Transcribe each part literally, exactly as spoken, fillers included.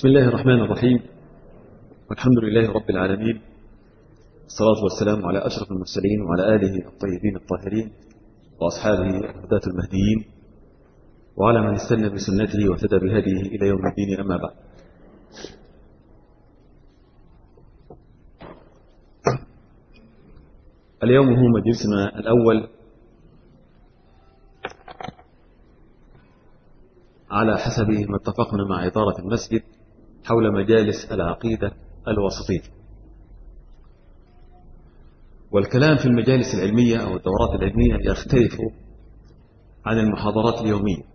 بسم الله الرحمن الرحيم، والحمد لله رب العالمين، الصلاة والسلام على أشرف المرسلين وعلى آله الطيبين الطاهرين وأصحابه الهداة المهديين وعلى من استنى بسنته واهتدى بهديه إلى يوم الدين. أما بعد، اليوم هو مجلسنا الأول على حسب ما اتفقنا مع إدارة المسجد حول مجالس العقيدة الوسطية. والكلام في المجالس العلمية أو الدورات العلمية يختلف عن المحاضرات اليومية،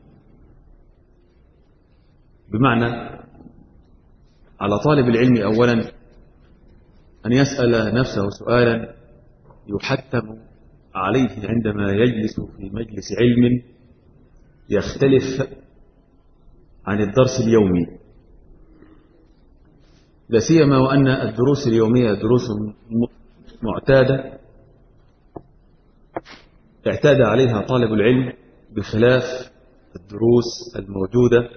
بمعنى على طالب العلم أولا أن يسأل نفسه سؤالا يحتم عليه عندما يجلس في مجلس علم يختلف عن الدرس اليومي، لا سيما وأن الدروس اليومية دروس معتادة اعتاد عليها طالب العلم بخلاف الدروس الموجودة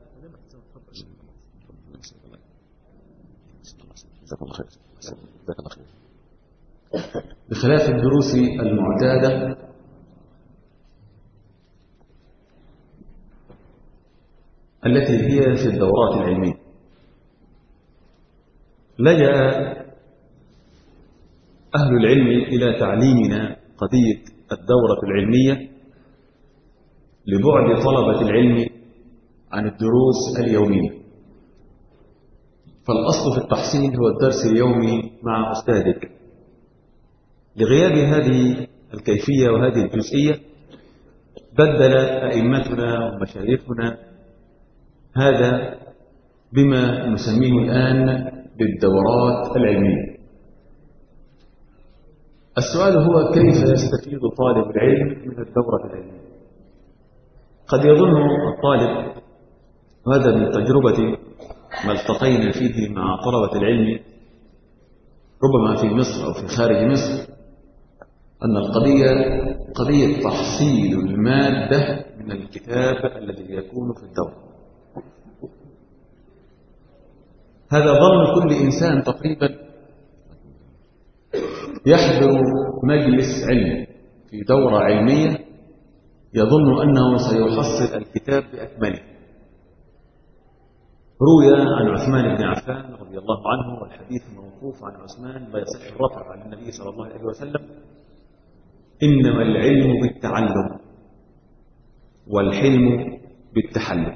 بخلاف الدروس المعتادة التي هي في الدورات العلمية. لجأ أهل العلم إلى تعليمنا قضية الدورة العلمية لبعد طلبة العلم عن الدروس اليومية. فالأصل في التحصيل هو الدرس اليومي مع أستاذك. لغياب هذه الكيفية وهذه الجزئية بدل أئمتنا ومشايخنا هذا بما نسميه الآن بالدورات العلمية. السؤال هو كيف يستفيد طالب العلم من الدورة العلمية؟ قد يظن الطالب، وهذا من تجربة ما التقينا فيه مع طلبة العلم ربما في مصر أو في خارج مصر، أن القضية قضية تحصيل المادة من الكتاب الذي يكون في الدورة. هذا ظن كل إنسان تقريبا يحضر مجلس علم في دورة علمية يظن أنه سيحصل الكتاب بأكمله. روي عن عثمان بن عفان رضي الله عنه، والحديث موقوف عن عثمان لا يصح الرفع عن النبي صلى الله عليه وسلم: إنما العلم بالتعلم والحلم بالتحلم.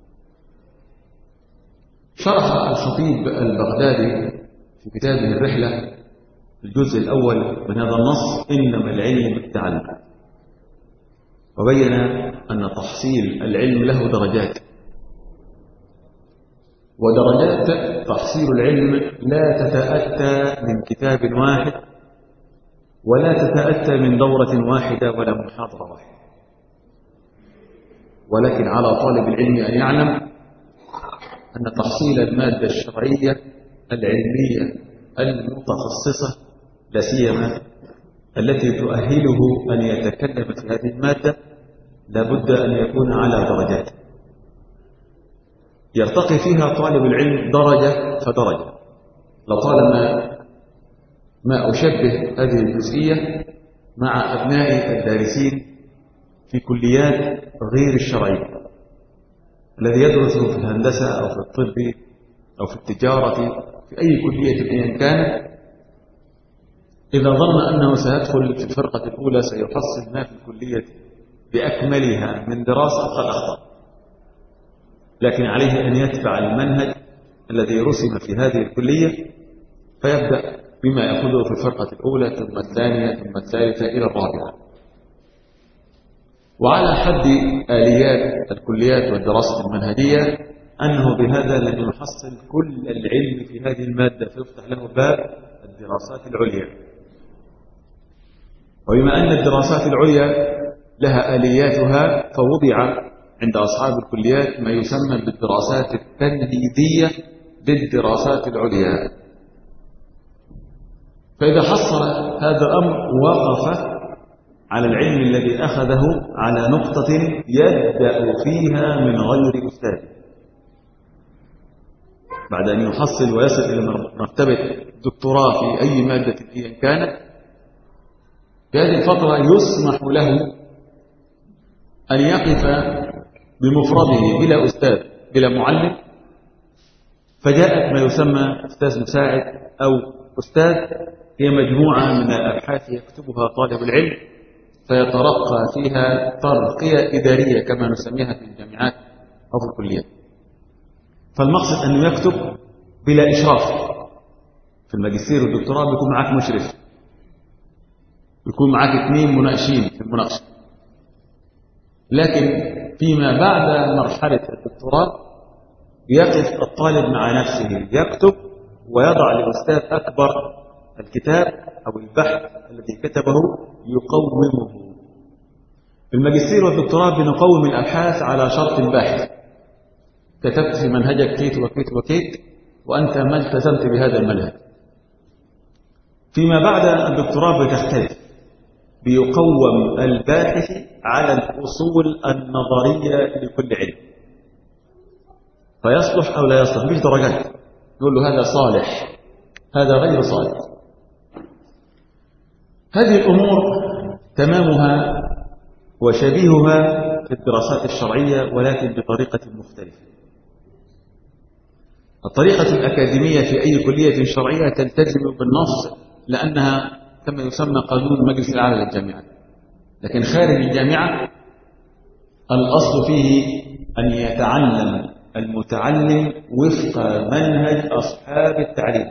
شرح الخطيب البغدادي في كتابه الرحلة الجزء الأول من هذا النص إنما العلم بالتعلم، وبين أن تحصيل العلم له درجات، ودرجات تحصيل العلم لا تتأتى من كتاب واحد ولا تتأتى من دورة واحدة ولا محاضرة واحدة، ولكن على طالب العلم أن يعلم أن تحصيل المادة الشرعية العلمية المتخصصة لا سيما التي تؤهله أن يتكلم في هذه المادة لابد أن يكون على درجات يرتقي فيها طالب العلم درجة فدرجة. لطالما ما أشبه هذه الجزئية مع أبناء الدارسين في كليات غير الشرعية، الذي يدرس في الهندسة أو في الطب أو في التجارة في أي كلية أيا كانت، إذا ظن أنه سيدخل في الفرقة الأولى سيحصل ما في الكلية بأكملها من دراسة قد أخطأ، لكن عليه أن يتبع المنهج الذي رسم في هذه الكلية فيبدأ بما يأخذه في الفرقة الأولى ثم الثانية ثم الثالثة إلى الرابعة. وعلى حد آليات الكليات والدراسة المنهجية أنه بهذا لن يحصل كل العلم في هذه المادة فيفتح له باب الدراسات العليا. وبما أن الدراسات العليا لها آلياتها فوضع عند أصحاب الكليات ما يسمى بالدراسات التمهيدية للدراسات العليا. فإذا حصل هذا الأمر وقف على العلم الذي أخذه على نقطة يبدأ فيها من غير أستاذ، بعد أن يحصل ويصل إلى مرتبة دكتوراه في أي مادة أيا كانت، في هذه الفترة يسمح له أن يقف بمفرده بلا أستاذ بلا معلم، فجاءت ما يسمى أستاذ مساعد أو أستاذ، هي مجموعة من الأبحاث يكتبها طالب العلم فيترقى فيها ترقية إدارية كما نسميها في الجامعات أو في الكليات. فالمقصد أنه يكتب بلا إشراف. في الماجستير والدكتوراه بيكون معك مشرف، بيكون معك اثنين مناقشين في المناقشة، لكن فيما بعد مرحلة الدكتوراه يقف الطالب مع نفسه يكتب ويضع للأستاذ أكبر الكتاب أو البحث الذي كتبه يقومه. في الماجستير والدكتوراه بنقوم الأبحاث على شرط باحث، كتبت في منهجك كيت وكيت وكيت وأنت ما التزمت بهذا المنهج. فيما بعد الدكتوراه بتختلف، بيقوم الباحث على الأصول النظرية لكل علم، فيصلح أو لا يصلح، مش درجات نقول له هذا صالح هذا غير صالح. هذه الأمور تمامها وشبيهها في الدراسات الشرعية ولكن بطريقة مختلفة. الطريقة الأكاديمية في أي كلية شرعية تلتزم بالنص لأنها كما يسمى قانون مجلس الأعلى للجامعات، لكن خارج الجامعة الأصل فيه أن يتعلم المتعلم وفق منهج أصحاب التعليم.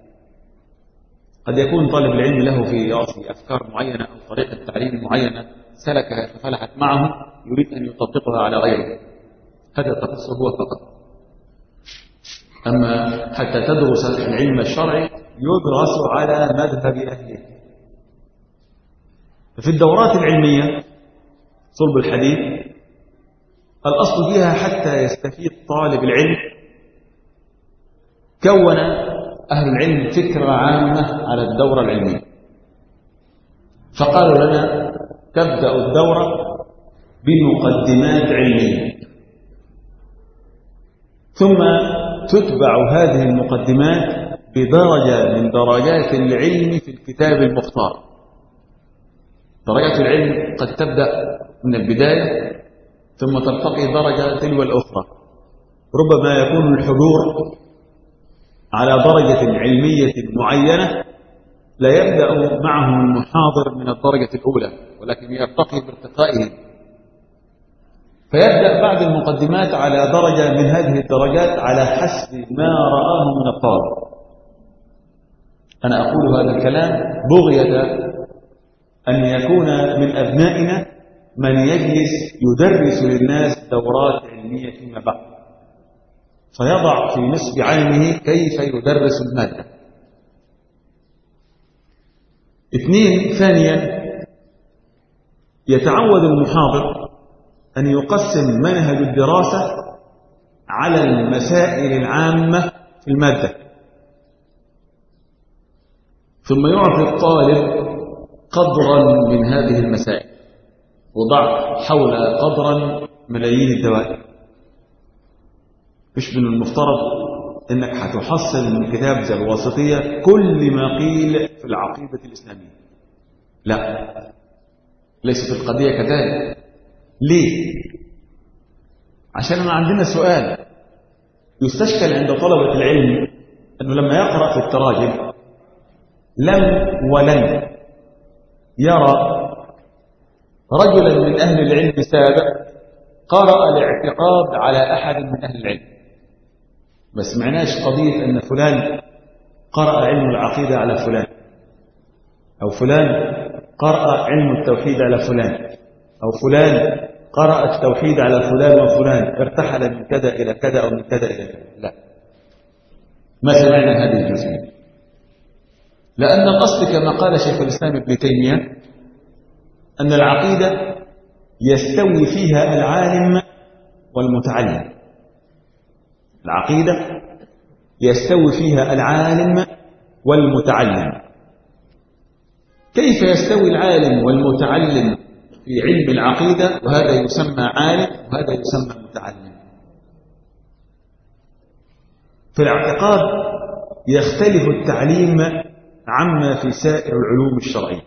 قد يكون طالب العلم له في رأسه أفكار معينة أو طريقة تعليم معينة سلكها ففلحت معه، يريد أن يطبقها على غيره، هذا تخصه هو فقط. أما حتى تدرس العلم الشرعي يدرس على مذهب أهله. في الدورات العلمية صلب الحديث الأصل فيها حتى يستفيد طالب العلم كون أهل العلم فكرة عامة على الدورة العلمية، فقالوا لنا تبدأ الدورة بمقدمات علمية، ثم تتبع هذه المقدمات بدرجة من درجات العلم في الكتاب المختار. درجات العلم قد تبدأ من البداية ثم ترتقي درجة تلو الأخرى، ربما يكون الحضور على درجة علمية معينة لا يبدأ معه المحاضر من الدرجة الأولى ولكن يرتقي بارتقائه، فيبدأ بعد المقدمات على درجة من هذه الدرجات على حسب ما رآه من الطالب. أنا أقول هذا الكلام بغية أن يكون من أبنائنا من يجلس يدرس للناس دورات علمية فيما بعد، فيضع في نصف عينه كيف يدرس المادة. اثنين، ثانيا يتعود المحاضر أن يقسم منهج الدراسة على المسائل العامة في المادة، ثم يعطي الطالب قدرا من هذه المسائل، وضع حول قدرا ملايين الدوائر. مش من المفترض أنك هتحصل من كتاب زي الواسطية كل ما قيل في العقيدة الإسلامية، لا، ليست القضية كذلك. ليه؟ عشان ما عندنا سؤال يستشكل عند طلبة العلم أنه لما يقرأ في التراجم لم ولن يرى رجلا من أهل العلم سابق قرأ الاعتقاد على أحد من أهل العلم، ما سمعناش قضية أن فلان قرأ علم العقيدة على فلان، أو فلان قرأ علم التوحيد على فلان، أو فلان قرأ التوحيد على فلان وفلان ارتحل من كذا إلى كذا أو من كذا إلى كذا، لا، ما سمعنا هذه الجزئية. لأن الأصل كما قال شيخ الإسلام ابن تيمية أن العقيدة يستوي فيها العالم والمتعلم. العقيدة يستوي فيها العالم والمتعلم. كيف يستوي العالم والمتعلم في علم العقيدة وهذا يسمى عالم وهذا يسمى متعلم؟ في الاعتقاد يختلف التعليم عما في سائر العلوم الشرعية.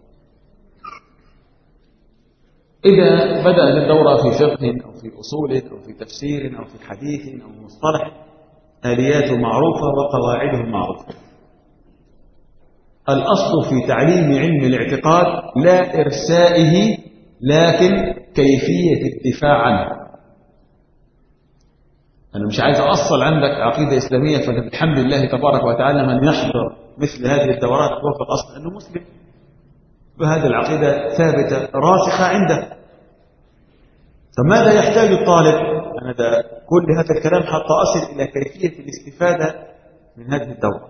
إذا بدأت الدورة في فقه أو في أصول أو في تفسير أو في حديث أو مصطلح آلياته معروفة وقواعده معروفة. الأصل في تعليم علم الاعتقاد لا إرسائه لكن كيفية الدفاع عنه. أنا مش عايز أصل عندك عقيدة إسلامية، فالحمد لله تبارك وتعالى من يحضر مثل هذه الدورات هو في الأصل أنه مسلم، وهذه العقيدة ثابتة راسخة عنده. فماذا يحتاج الطالب؟ أنا ده كل هذا الكلام حتى أصل إلى كيفية الاستفادة من هذه الدورة.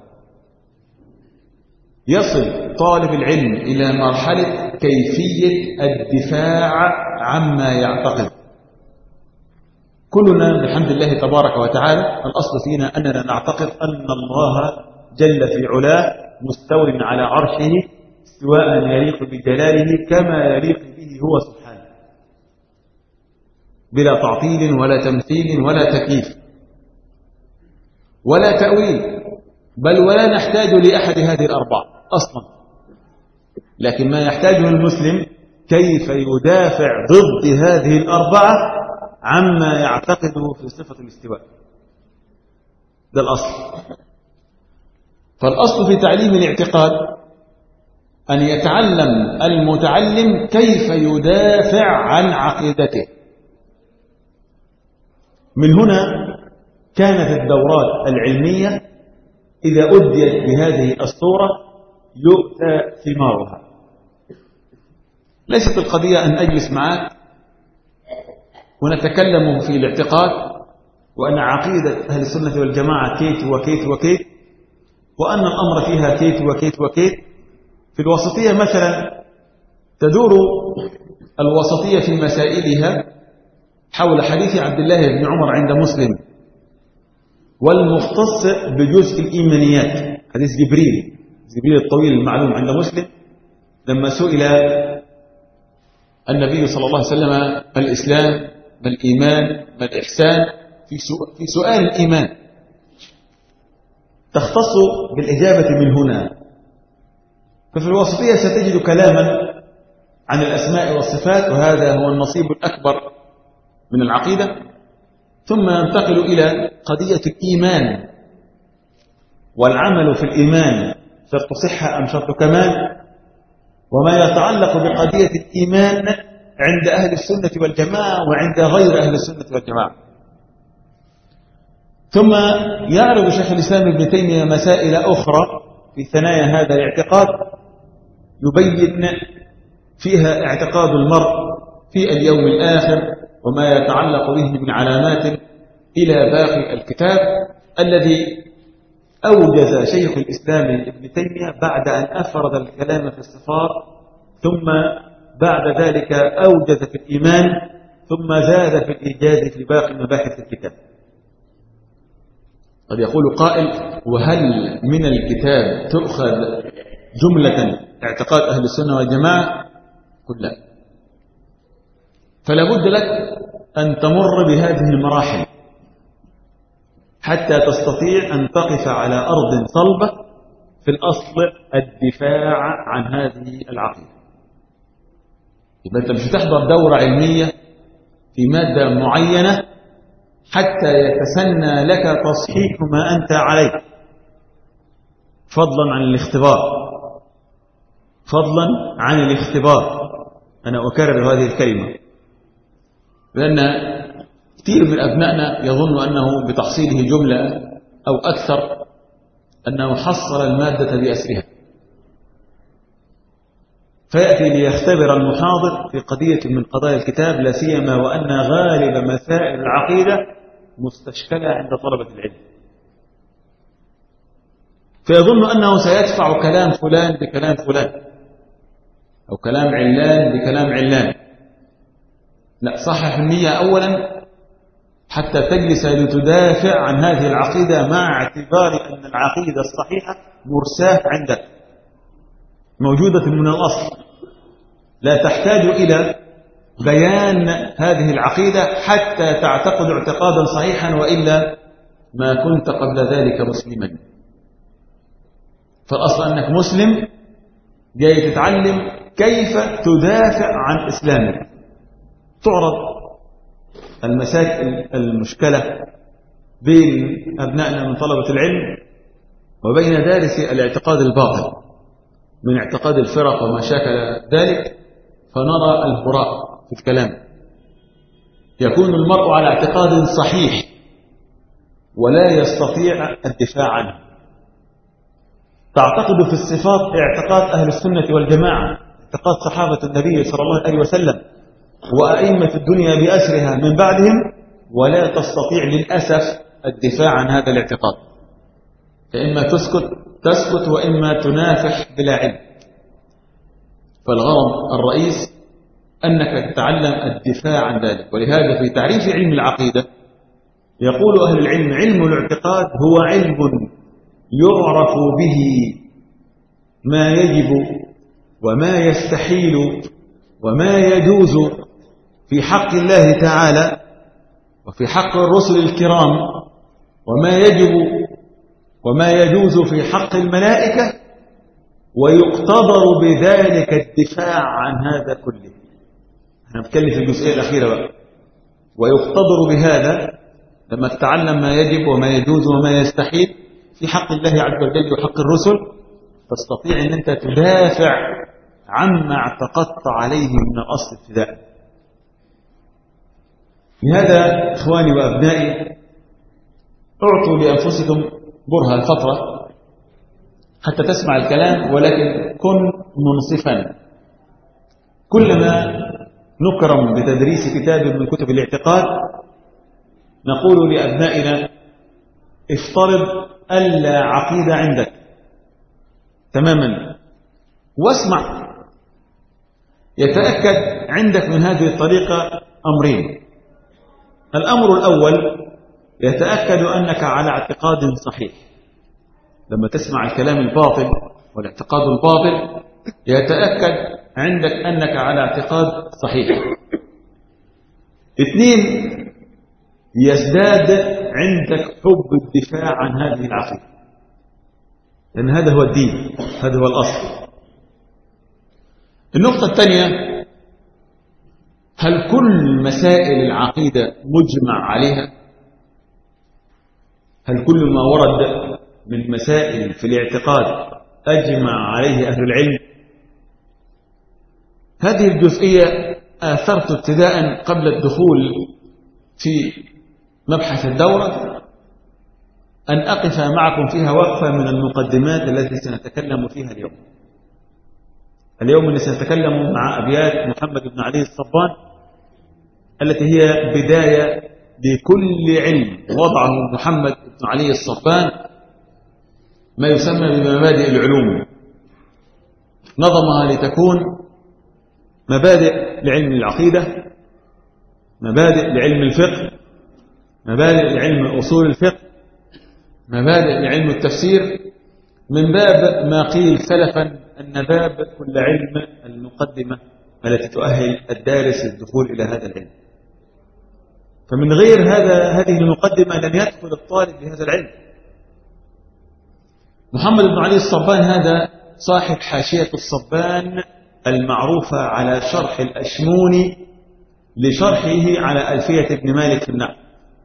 يصل طالب العلم إلى مرحلة كيفية الدفاع عما يعتقد. كلنا بحمد الله تبارك وتعالى الأصل فينا أننا نعتقد أن الله جل في علاه مستو على عرشه استواء يليق بجلاله كما يليق به هو سبحانه، بلا تعطيل ولا تمثيل ولا تكييف ولا تأويل، بل ولا نحتاج لأحد هذه الأربعة أصلا. لكن ما يحتاجه المسلم كيف يدافع ضد هذه الأربعة عما يعتقده في صفة الاستواء. ده الأصل. فالأصل في تعليم الاعتقاد أن يتعلم المتعلم كيف يدافع عن عقيدته. من هنا كانت الدورات العلمية إذا أديت بهذه الصورة يؤتى ثمارها. ليست القضية أن أجلس معك ونتكلم في الاعتقاد وأن عقيدة أهل السنة والجماعة كيت وكيت وكيت، وأن الأمر فيها كيت وكيت وكيت. في الوسطية مثلا تدور الوسطية في مسائلها حول حديث عبد الله بن عمر عند مسلم، والمختص بجزء الإيمانيات حديث جبريل جبريل الطويل المعلوم عند مسلم، لما سئل النبي صلى الله عليه وسلم ما الإسلام ما الإيمان ما الإحسان، في سؤال الإيمان تختص بالإجابة من هنا. ففي الوسطية ستجد كلاما عن الأسماء والصفات، وهذا هو النصيب الأكبر من العقيدة. ثم ينتقل إلى قضية الإيمان والعمل في الإيمان، شرط صحة أم شرط كمال، وما يتعلق بقضية الإيمان عند أهل السنة والجماعة وعند غير أهل السنة والجماعة. ثم يعرض شيخ الإسلام ابن تيمية مسائل أخرى في ثنايا هذا الاعتقاد يبين فيها اعتقاد المرء في اليوم الآخر وما يتعلق به من علامات إلى باقي الكتاب الذي أوجز شيخ الإسلام ابن تيمية بعد أن أفرد الكلام في الصفات، ثم بعد ذلك أوجز في الإيمان، ثم زاد في الإيجاز في باقي مباحث الكتاب. قد يقول قائل: وهل من الكتاب تؤخذ جملة اعتقاد أهل السنة والجماعة؟ قل لا. فلا بد لك أن تمر بهذه المراحل حتى تستطيع أن تقف على أرض صلبة في الأصل الدفاع عن هذه العقيدة. يبقى أنت مش هتحضر دورة علمية في مادة معينة حتى يتسنى لك تصحيح ما أنت عليه، فضلا عن الاختبار فضلا عن الاختبار أنا أكرر هذه الكلمة، لأن كثير من أبنائنا يظن أنه بتحصيله جملة أو أكثر أنه حصل المادة بأسرها، فيأتي ليختبر المحاضر في قضية من قضايا الكتاب، لا سيما وأن غالب مسائل العقيدة مستشكلة عند طلبة العلم، فيظن أنه سيدفع كلام فلان بكلام فلان أو كلام علان بكلام علان. لا، صحح النية أولا حتى تجلس لتدافع عن هذه العقيدة مع اعتبار أن العقيدة الصحيحة مرساة عندك موجودة من الأصل، لا تحتاج إلى بيان هذه العقيدة حتى تعتقد اعتقادا صحيحا، وإلا ما كنت قبل ذلك مسلما. فالأصل أنك مسلم جاي تتعلم كيف تدافع عن إسلامك. تعرض المسائل المشكلة بين أبنائنا من طلبة العلم وبين دارسي الاعتقاد الباطل من اعتقاد الفرق وما شاكل ذلك، فنرى الهراء في الكلام. يكون المرء على اعتقاد صحيح ولا يستطيع الدفاع عنه. تعتقد في الصفات اعتقاد أهل السنة والجماعة، اعتقاد صحابة النبي صلى الله عليه وسلم وأئمة الدنيا بأسرها من بعدهم، ولا تستطيع للأسف الدفاع عن هذا الاعتقاد، فإما تسكت تسكت وإما تنافح بلا علم. فالغرض الرئيس أنك تتعلم الدفاع عن ذلك. ولهذا في تعريف علم العقيدة يقول أهل العلم: علم الاعتقاد هو علم يعرف به ما يجب وما يستحيل وما يجوز في حق الله تعالى وفي حق الرسل الكرام، وما يجب وما يجوز في حق الملائكة، ويقتضر بذلك الدفاع عن هذا كله. احنا بنتكلم في الجزئية الأخيرة بقى. ويقتضر بهذا لما تتعلم ما يجب وما يجوز وما يستحيل في حق الله عز وجل وحق الرسل، تستطيع أن أنت تدافع عما اعتقدت عليه من الأصل ابتداء. لهذا إخواني وأبنائي، اعطوا لأنفسكم برهة الفترة حتى تسمع الكلام، ولكن كن منصفا. كلما نكرم بتدريس كتاب من كتب الاعتقاد نقول لأبنائنا: افترض ألا عقيدة عندك تماما واسمع. يتأكد عندك من هذه الطريقة أمرين: الأمر الأول، يتأكد أنك على اعتقاد صحيح. لما تسمع الكلام الباطل والاعتقاد الباطل يتأكد عندك أنك على اعتقاد صحيح. اثنين، يزداد عندك حب الدفاع عن هذه العقيدة، لأن هذا هو الدين، هذا هو الأصل. النقطة الثانية: هل كل مسائل العقيدة مجمع عليها؟ هل كل ما ورد من مسائل في الاعتقاد أجمع عليه أهل العلم؟ هذه الجزئية آثرت ابتداء قبل الدخول في مبحث الدورة أن أقف معكم فيها وقفة من المقدمات التي سنتكلم فيها اليوم. اليوم اللي سنتكلم مع أبيات محمد بن علي الصبان التي هي بداية لكل علم وضعه محمد بن علي الصبان، ما يسمى بمبادئ العلوم. نظمها لتكون مبادئ لعلم العقيدة، مبادئ لعلم الفقه، مبادئ لعلم أصول الفقه، مبادئ لعلم التفسير، من باب ما قيل سلفا أن باب كل علم المقدمة التي تؤهل الدارس للدخول إلى هذا العلم. فمن غير هذا هذه المقدمة لن يدخل الطالب لهذا العلم. محمد بن علي الصبان هذا صاحب حاشية الصبان المعروفة على شرح الأشموني لشرحه على ألفية ابن مالك في النحو.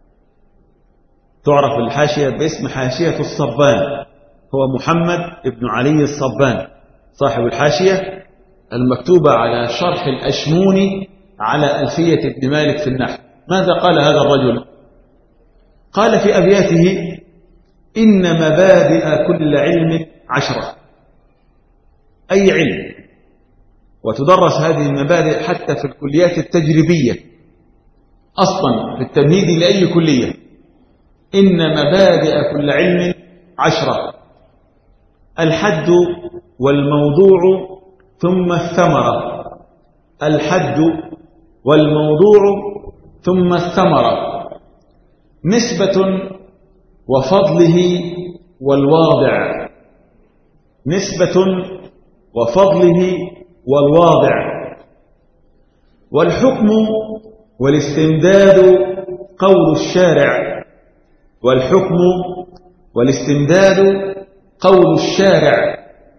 تعرف الحاشية باسم حاشية الصبان، هو محمد بن علي الصبان صاحب الحاشية المكتوبة على شرح الأشموني على ألفية ابن مالك في النحو. ماذا قال هذا الرجل؟ قال في أبياته: إن مبادئ كل علم عشرة. أي علم، وتدرس هذه المبادئ حتى في الكليات التجريبية أصلا في التمهيد لأي كلية. إن مبادئ كل علم عشرة: الحد والموضوع ثم الثمرة. الحد والموضوع ثم الثمرة، نسبة وفضله والواضع. نسبة وفضله والواضع. والحكم والاستمداد قول الشارع. والحكم والاستمداد قول الشارع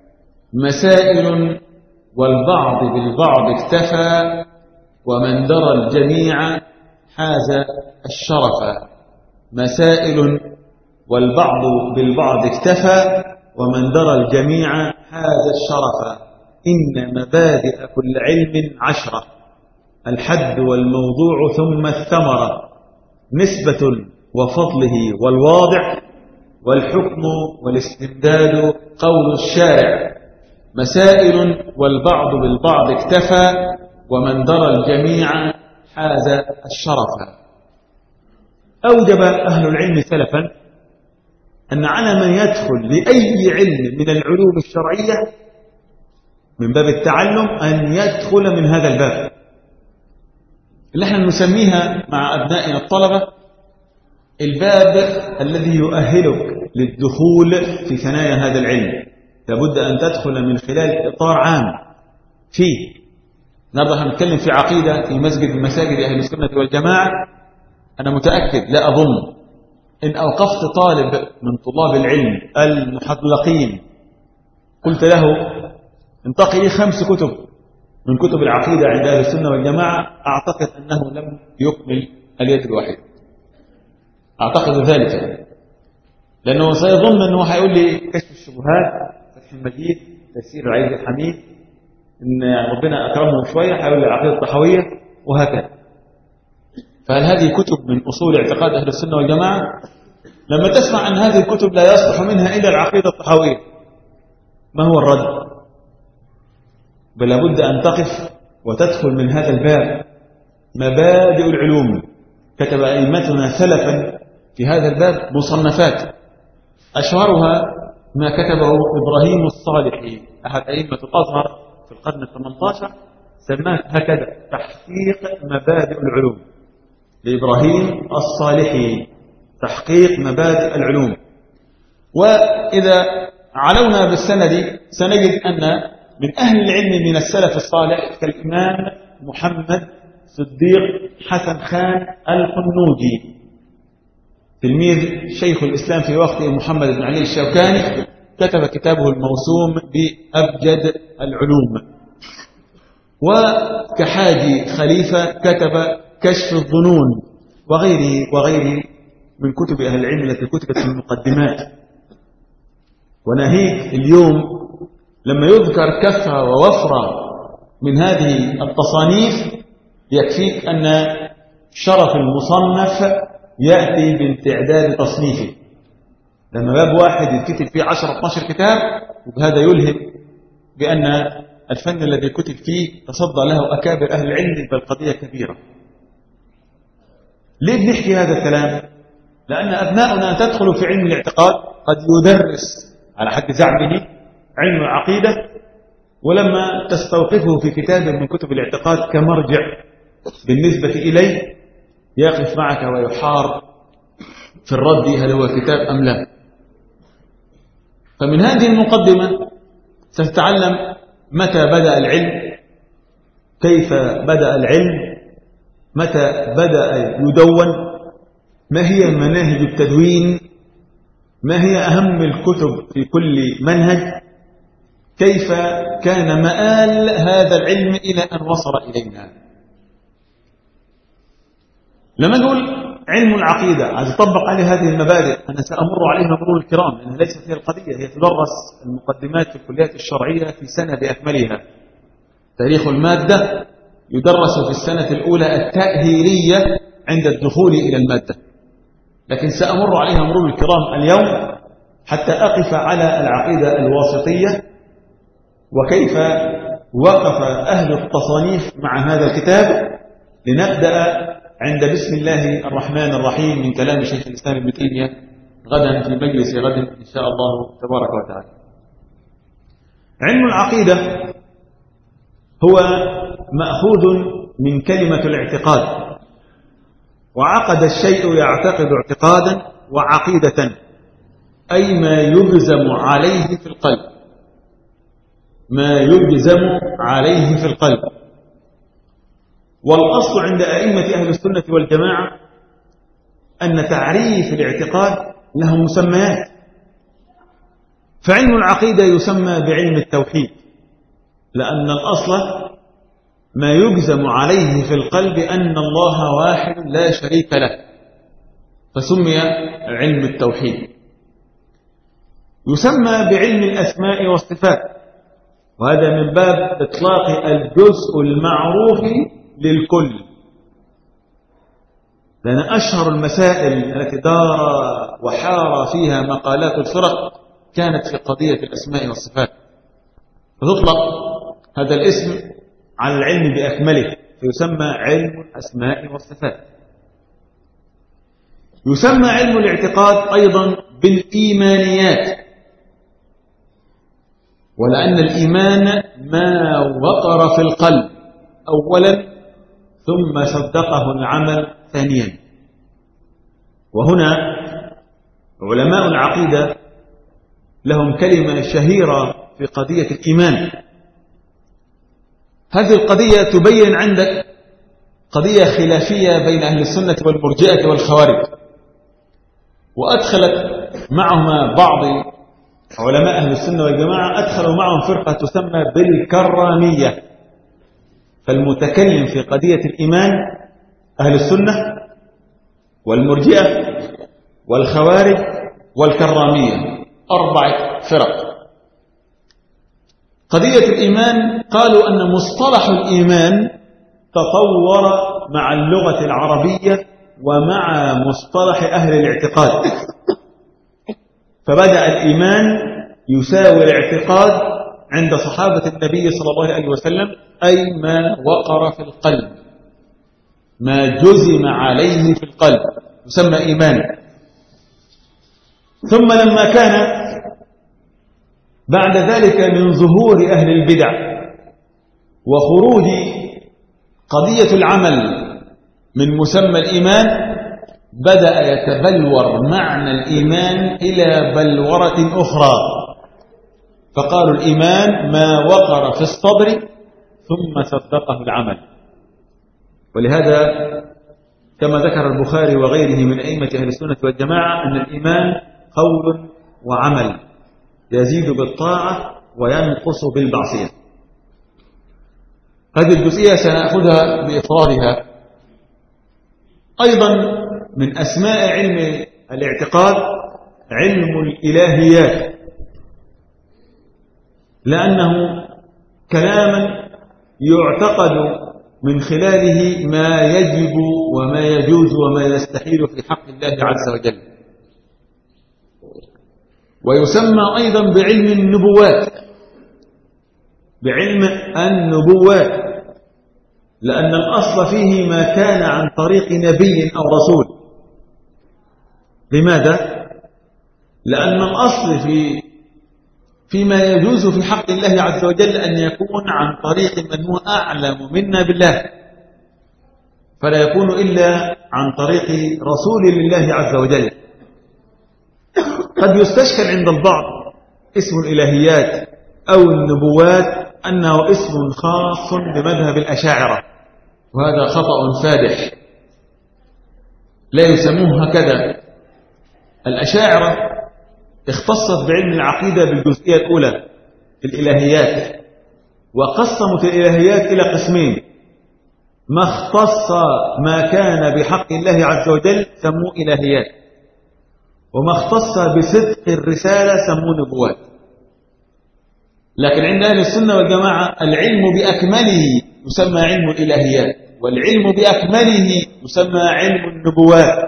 مسائل والبعض بالبعض اكتفى ومن درى الجميع حاز الشرف. مسائل والبعض بالبعض اكتفى ومن درى الجميع حاز الشرف. إن مبادئ كل علم عشرة الحد والموضوع ثم الثمرة نسبة وفضله والواضع والحكم والاستمداد قول الشارع مسائل والبعض بالبعض اكتفى ومن درى الجميع حاز الشرف. أوجب أهل العلم سلفا أن على من يدخل لأي علم من العلوم الشرعية من باب التعلم أن يدخل من هذا الباب اللي احنا نسميها مع أبنائنا الطلبة الباب الذي يؤهلك للدخول في ثنايا هذا العلم. لابد أن تدخل من خلال إطار عام فيه. النهارده هنتكلم في عقيدة في مسجد من مساجد أهل السنة والجماعة. أنا متأكد لا أظن إن أوقفت طالب من طلاب العلم المحلقين قلت له انتقي لي خمس كتب من كتب العقيدة عند أهل السنة والجماعة أعتقد أنه لم يكمل اليد الواحدة. أعتقد ذلك لأنه سيظن أنه هيقول لي كشف الشبهات فتح المجيد تفسير العزيز الحميد إن ربنا أكرمه شوية هيقول لي العقيدة الطحاوية وهكذا. فهل هذه كتب من أصول اعتقاد أهل السنة والجماعة؟ لما تسمع أن هذه الكتب لا يصلح منها إلا العقيدة الطحاوية ما هو الرد؟ بل لابد أن تقف وتدخل من هذا الباب مبادئ العلوم. كتب أئمتنا سلفا في هذا الباب مصنفات أشهرها ما كتبه إبراهيم الصالحي أحد أئمة الأزهر في القرن الثامن عشر سماه هكذا تحقيق مبادئ العلوم لإبراهيم الصالحي تحقيق مبادئ العلوم. وإذا علونا بالسند سنجد أن من أهل العلم من السلف الصالح كالإمام محمد صديق حسن خان القنوجي تلميذ شيخ الإسلام في وقته محمد بن علي الشوكاني كتب كتابه الموسوم بأبجد العلوم. وكحاجي خليفة كتب كشف الظنون وغيره وغيره من كتب أهل العلم التي كتبت في المقدمات. وناهيك اليوم لما يذكر كثرة ووفرة من هذه التصانيف يكفيك أن شرف المصنف يأتي بامتعداد تصنيفه. لما باب واحد يتكتب فيه عشرة اثني عشر كتاب وبهذا يلهم بأن الفن الذي كتب فيه تصدى له أكابر أهل العلم بل قضية كبيرة. ليه بنحكي هذا الكلام؟ لأن أبناؤنا تدخل في علم الاعتقاد قد يدرس على حد زعمه علم العقيدة ولما تستوقفه في كتاب من كتب الاعتقاد كمرجع بالنسبة إليه يقف معك ويحار في الرد هل هو كتاب أم لا. فمن هذه المقدمة ستتعلم متى بدأ العلم، كيف بدأ العلم، متى بدأ يدون، ما هي مناهج التدوين، ما هي أهم الكتب في كل منهج، كيف كان مآل هذا العلم إلى أن وصل إلينا. لما نقول علم العقيدة عايز يطبق عليه هذه المبادئ أنا سأمر عليها مرور الكرام لأنها ليست هي القضية، هي تدرس المقدمات في الكليات الشرعية في سنة بأكملها. تاريخ المادة يدرس في السنة الأولى التأهيلية عند الدخول إلى المادة، لكن سأمر عليها مرور الكرام اليوم حتى أقف على العقيدة الواسطية وكيف وقف أهل التصانيف مع هذا الكتاب. لنبدأ عند بسم الله الرحمن الرحيم من كلام شيخ الإسلام ابن تيمية غدا في مجلس غد إن شاء الله تبارك وتعالى. علم العقيدة هو مأخوذ من كلمة الاعتقاد، وعقد الشيء يعتقد اعتقادا وعقيدة أي ما يجزم عليه في القلب، ما يجزم عليه في القلب. والأصل عند أئمة أهل السنة والجماعة أن تعريف الاعتقاد له مسميات. فعلم العقيدة يسمى بعلم التوحيد، لأن الأصل ما يجزم عليه في القلب أن الله واحد لا شريك له، فسمي علم التوحيد. يسمى بعلم الأسماء والصفات، وهذا من باب إطلاق الجزء المعروف للكل، لأن أشهر المسائل التي دار وحار فيها مقالات الفرق كانت في قضية الأسماء والصفات، فتطلق هذا الاسم على العلم بأكمله، فيسمى علم الأسماء والصفات. يسمى علم الاعتقاد أيضا بالإيمانيات، ولأن الإيمان ما وقر في القلب أولا ثم صدقه العمل ثانيا. وهنا علماء العقيدة لهم كلمة شهيرة في قضية الإيمان. هذه القضية تبين عندك قضية خلافية بين أهل السنة والمرجئة والخوارج، وأدخلت معهما بعض علماء أهل السنة والجماعة أدخلوا معهم فرقة تسمى بالكرامية. فالمتكلم في قضية الإيمان أهل السنة والمرجئة والخوارج والكرامية، أربع فرق. قضية الإيمان قالوا أن مصطلح الإيمان تطور مع اللغة العربية ومع مصطلح أهل الاعتقاد، فبدأ الإيمان يساوي الاعتقاد عند صحابة النبي صلى الله عليه وسلم، أي ما وقر في القلب، ما جزم عليه في القلب يسمى إيمانا. ثم لما كان بعد ذلك من ظهور أهل البدع وخروج قضية العمل من مسمى الإيمان، بدأ يتبلور معنى الإيمان إلى بلورة أخرى، فقالوا الإيمان ما وقر في الصدر ثم صدقه العمل. ولهذا كما ذكر البخاري وغيره من أئمة أهل السنة والجماعة أن الإيمان قول وعمل، يزيد بالطاعة وينقص بالمعصية. هذه الجزئية سنأخذها بإفرادها. أيضا من أسماء علم الاعتقاد علم الإلهيات، لأنه كلاما يعتقد من خلاله ما يجب وما يجوز وما يستحيل في حق الله عز وجل. ويسمى أيضا بعلم النبوات، بعلم النبوات، لأن الأصل فيه ما كان عن طريق نبي أو رسول. لماذا؟ لأن الأصل في فيما يجوز في حق الله عز وجل أن يكون عن طريق من هو أعلم منا بالله، فلا يكون إلا عن طريق رسول لله عز وجل. قد يستشكل عند البعض اسم الإلهيات أو النبوات أنه اسم خاص بمذهب الأشاعرة، وهذا خطأ فادح، لا يسموه هكذا. الأشاعرة اختصت بعلم العقيدة بالجزئية الأولى في الإلهيات، وقسمت الإلهيات إلى قسمين: ما اختص ما كان بحق الله عز وجل سموه إلهيات، وما اختص بصدق الرسالة سموه نبوات. لكن عند أهل السنة والجماعة العلم بأكمله يسمى علم الإلهيات، والعلم بأكمله يسمى علم النبوات،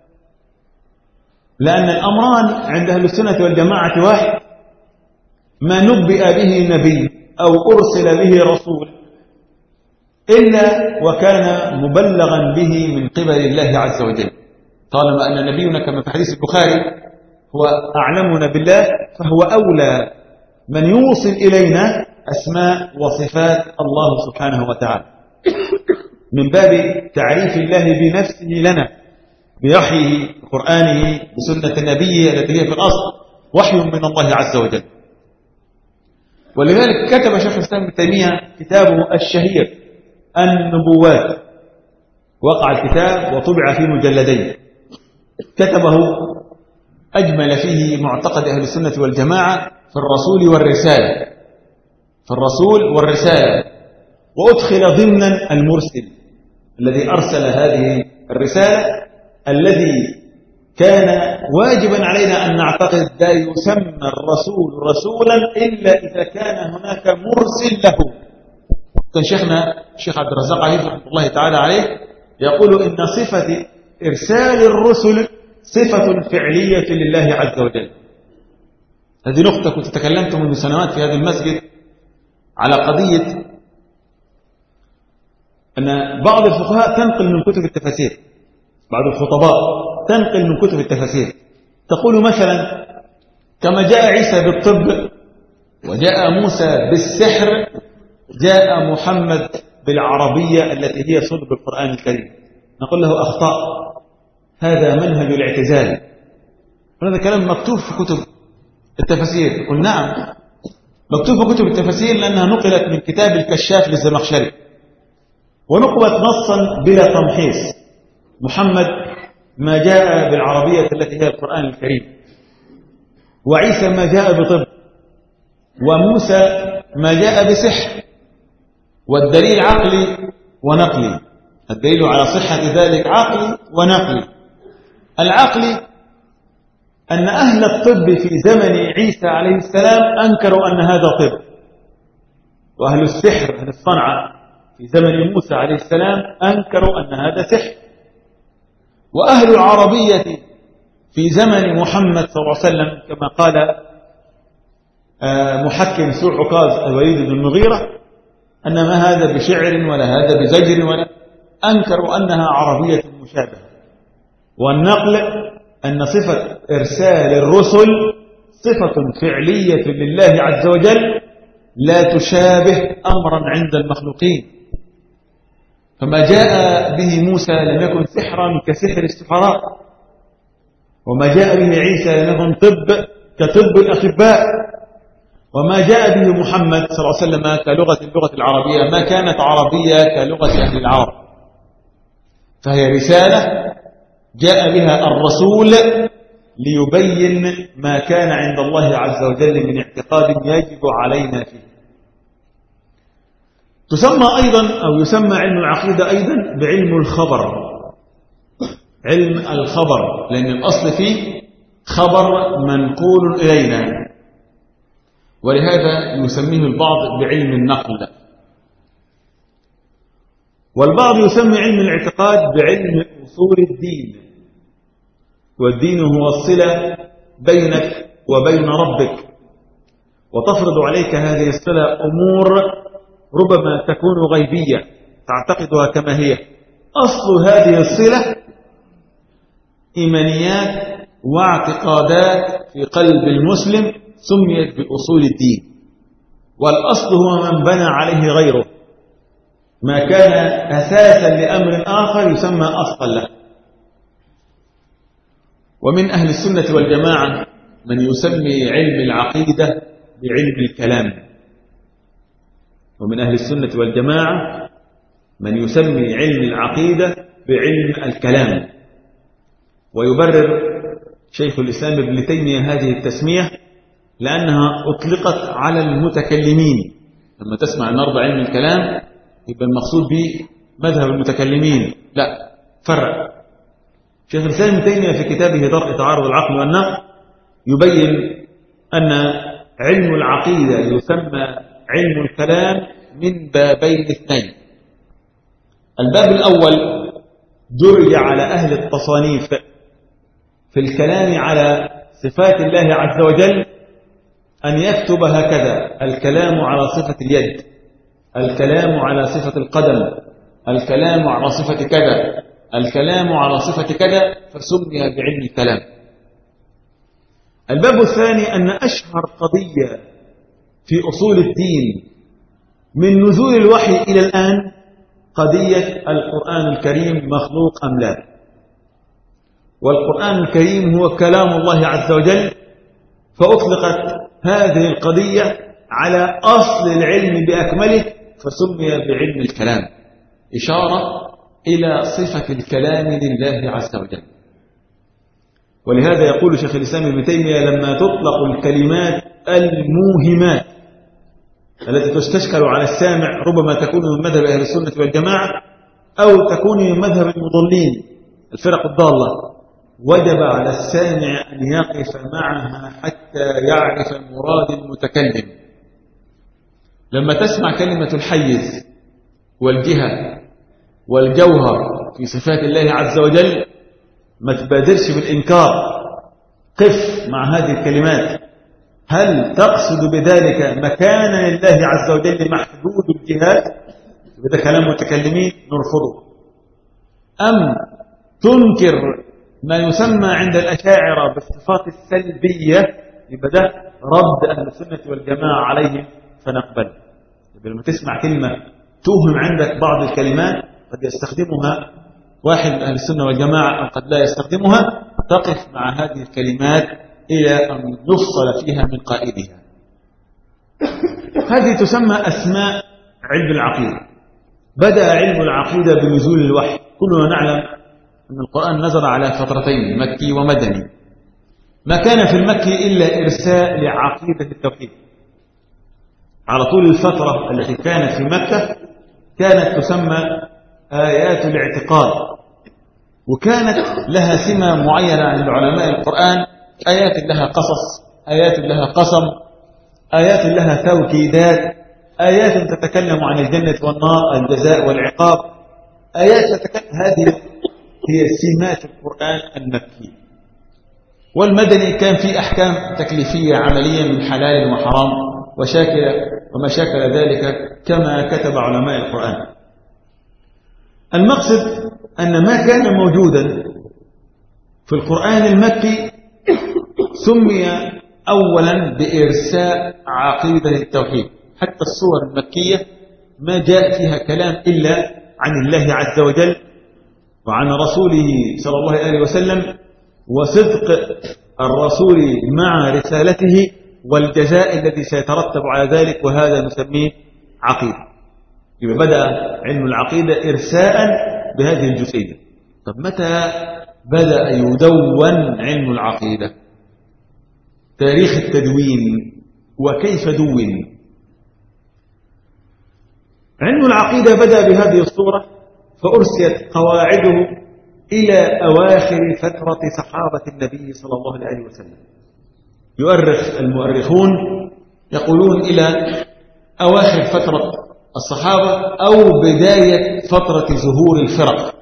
لأن الأمران عند أهل السنة والجماعة واحد: ما نبئ به نبي أو أرسل به رسول إلا وكان مبلغا به من قبل الله عز وجل. طالما أن نبينا كما في حديث البخاري هو أعلمنا بالله، فهو أولى من يوصل إلينا أسماء وصفات الله سبحانه وتعالى، من باب تعريف الله بنفسه لنا بوحيه بقرآنه بسنة نبيه التي هي في الأصل وحي من الله عز وجل. ولذلك كتب شيخ الإسلام ابن تيمية كتابه الشهير النبوات، وقع الكتاب وطبع في مجلدين. كتبه أجمل فيه معتقد أهل السنة والجماعة في الرسول والرسالة، في الرسول والرسالة، وأدخل ضمنا المرسل الذي أرسل هذه الرسالة، الذي كان واجبا علينا أن نعتقد لا يسمى الرسول رسولا إلا إذا كان هناك مرسل له. كان شيخنا الشيخ عبد الرزاق عزيز رحمه الله تعالى عليه يقول إن صفة إرسال الرسل صفة فعلية لله عز وجل. هذه نقطة كنت تكلمت منذ سنوات في هذا المسجد على قضية أن بعض الفقهاء تنقل من كتب التفاسير، بعض الخطباء تنقل من كتب التفاسير، تقول مثلا كما جاء عيسى بالطب وجاء موسى بالسحر جاء محمد بالعربية التي هي صلب القرآن الكريم. نقول له أخطاء، هذا منهج الاعتزال، هذا كلام مكتوب في كتب التفاسير. يقول نعم مكتوب في كتب التفاسير لأنها نقلت من كتاب الكشاف للزمخشري ونقلت نصا بلا تمحيص. محمد ما جاء بالعربية التي هي القرآن الكريم، وعيسى ما جاء بطب، وموسى ما جاء بسحر، والدليل عقلي ونقلي. الدليل على صحة ذلك عقلي ونقلي. العقلي أن أهل الطب في زمن عيسى عليه السلام أنكروا أن هذا طب، وأهل السحر أهل الصنعة في زمن موسى عليه السلام أنكروا أن هذا سحر. وأهل العربية في زمن محمد صلى الله عليه وسلم كما قال محكم سوء عكاظ الوليد بن المغيرة أن ما هذا بشعر ولا هذا بزجر، ولا أنكروا أنها عربية مشابهة. والنقل أن صفة إرسال الرسل صفة فعلية لله عز وجل لا تشابه أمرا عند المخلوقين. فما جاء به موسى لم يكن سحرا كسحر السحراء، وما جاء به عيسى لم يكن طب كطب الأطباء، وما جاء به محمد صلى الله عليه وسلم كلغة اللغة العربية ما كانت عربية كلغة أهل العرب. فهي رسالة جاء بها الرسول ليبين ما كان عند الله عز وجل من اعتقاد يجب علينا فيه. تسمى أيضا أو يسمى علم العقيدة أيضا بعلم الخبر، علم الخبر، لأن الأصل فيه خبر منقول إلينا، ولهذا يسميه البعض بعلم النقل. والبعض يسمي علم الاعتقاد بعلم أصول الدين، والدين هو الصلة بينك وبين ربك، وتفرض عليك هذه الصلة أمور ربما تكون غيبية تعتقدها كما هي. أصل هذه الصلة إيمانيات واعتقادات في قلب المسلم سميت بأصول الدين، والأصل هو من بنى عليه غيره. ما كان أساسا لأمر آخر يسمى أصلا له. ومن أهل السنة والجماعة من يسمي علم العقيدة بعلم الكلام، ومن أهل السنة والجماعة من يسمي علم العقيدة بعلم الكلام. ويبرر شيخ الإسلام ابن تيمية هذه التسمية لأنها أطلقت على المتكلمين. لما تسمع النهارده علم الكلام يبقى المقصود به مذهب المتكلمين، لا، فرق. شيخ الإسلام ابن تيمية في كتابه درء تعارض العقل والنقل يبين أن علم العقيدة يسمى علم الكلام من بابين اثنين. الباب الأول درج على أهل التصانيف في الكلام على صفات الله عز وجل أن يكتب هكذا: الكلام على صفة اليد، الكلام على صفة القدم، الكلام على صفة كذا، الكلام على صفة كذا، فسمي بعلم الكلام. الباب الثاني أن أشهر قضية في أصول الدين من نزول الوحي إلى الآن قضية القرآن الكريم مخلوق أم لا. والقرآن الكريم هو كلام الله عز وجل، فأطلقت هذه القضية على أصل العلم بأكمله فسمي بعلم الكلام، إشارة إلى صفة الكلام لله عز وجل. ولهذا يقول شيخ الإسلام ابن تيمية لما تطلق الكلمات الموهمات التي تستشكل على السامع ربما تكون من مذهب أهل السنة والجماعة أو تكون من مذهب المضلين الفرق الضالة، وجب على السامع أن يقف معها حتى يعرف مراد المتكلم. لما تسمع كلمة الحيز والجهة والجوهر في صفات الله عز وجل ما تبادرش بالإنكار، قف مع هذه الكلمات. هل تقصد بذلك مكان لله عز وجل محدود الجهات؟ هذا كلام متكلمين نرفضه. أم تنكر ما يسمى عند الأشاعرة بالصفات السلبية؟ يبقى ده رد أهل السنة والجماعة عليهم فنقبل. لما تسمع كلمة توهم عندك بعض الكلمات قد يستخدمها واحد من أهل السنة والجماعة أو قد لا يستخدمها، تقف مع هذه الكلمات إلى أن يفصل فيها من قائلها. هذه تسمى أسماء علم العقيدة. بدأ علم العقيدة بنزول الوحي. كلنا نعلم أن القرآن نزل على فترتين، مكي ومدني. ما كان في المكي إلا إرساء لعقيدة التوحيد. على طول الفترة التي كانت في مكة كانت تسمى آيات الاعتقاد، وكانت لها سمة معينة عند علماء القرآن، آيات لها قصص، آيات لها قسم، آيات لها توكيدات، آيات تتكلم عن الجنة والنار، الجزاء والعقاب، آيات تتكلم. هذه هي سمات القرآن المكي. والمدني كان فيه أحكام تكليفية عملية من حلال وحرام وشاكل وما شاكل ذلك كما كتب علماء القرآن. المقصد أن ما كان موجودا في القرآن المكي سمي أولا بإرساء عقيدة التوحيد. حتى الصور المكية ما جاء فيها كلام إلا عن الله عز وجل وعن رسوله صلى الله عليه وسلم وصدق الرسول مع رسالته والجزاء الذي سيترتب على ذلك، وهذا نسميه عقيدة. يبقى بدأ علم العقيدة إرساء بهذه الجزئية. طب متى بدأ يدون علم العقيدة؟ تاريخ التدوين وكيف دون. علم العقيدة بدأ بهذه الصورة، فأرسلت قواعده إلى أواخر فترة صحابة النبي صلى الله عليه وسلم. يؤرخ المؤرخون يقولون إلى أواخر فترة الصحابة أو بداية فترة ظهور الفرق.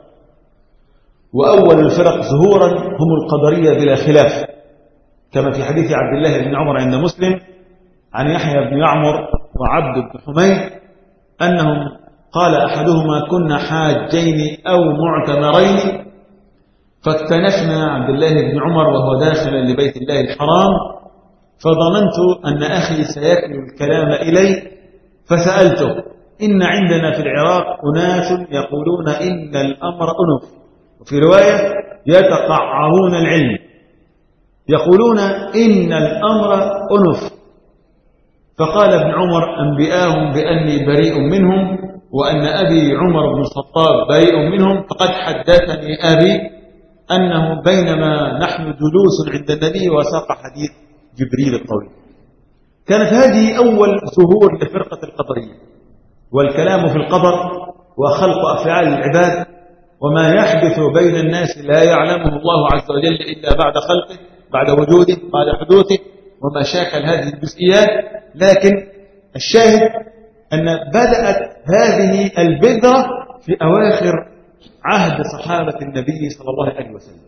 وأول الفرق ظهورا هم القدرية بلا خلاف، كما في حديث عبد الله بن عمر عند مسلم عن يحيى بن يعمر وعبد بن حميد أنهم قال أحدهما كنا حاجين أو معتمرين فاكتنفنا عبد الله بن عمر وهو داخل لبيت الله الحرام، فظننت أن أخي سيكل الكلام إلي فسألته إن عندنا في العراق أناس يقولون إن الأمر أنف، وفي رواية يتقعرون العلم، يقولون إن الأمر أنف. فقال ابن عمر أنبئاهم بأني بريء منهم وأن أبي عمر بن الخطاب بريء منهم، فقد حدثني أبي أنه بينما نحن جلوس عند النبي وساق حديث جبريل الطويل. كانت هذه أول ظهور لفرقة القدرية، والكلام في القدر وخلق أفعال العباد وما يحدث بين الناس لا يعلمه الله عز وجل إلا بعد خلقه، بعد وجوده، بعد حدوثه، وما شاكل هذه الجزئيات. لكن الشاهد أن بدأت هذه البذرة في أواخر عهد صحابة النبي صلى الله عليه وسلم.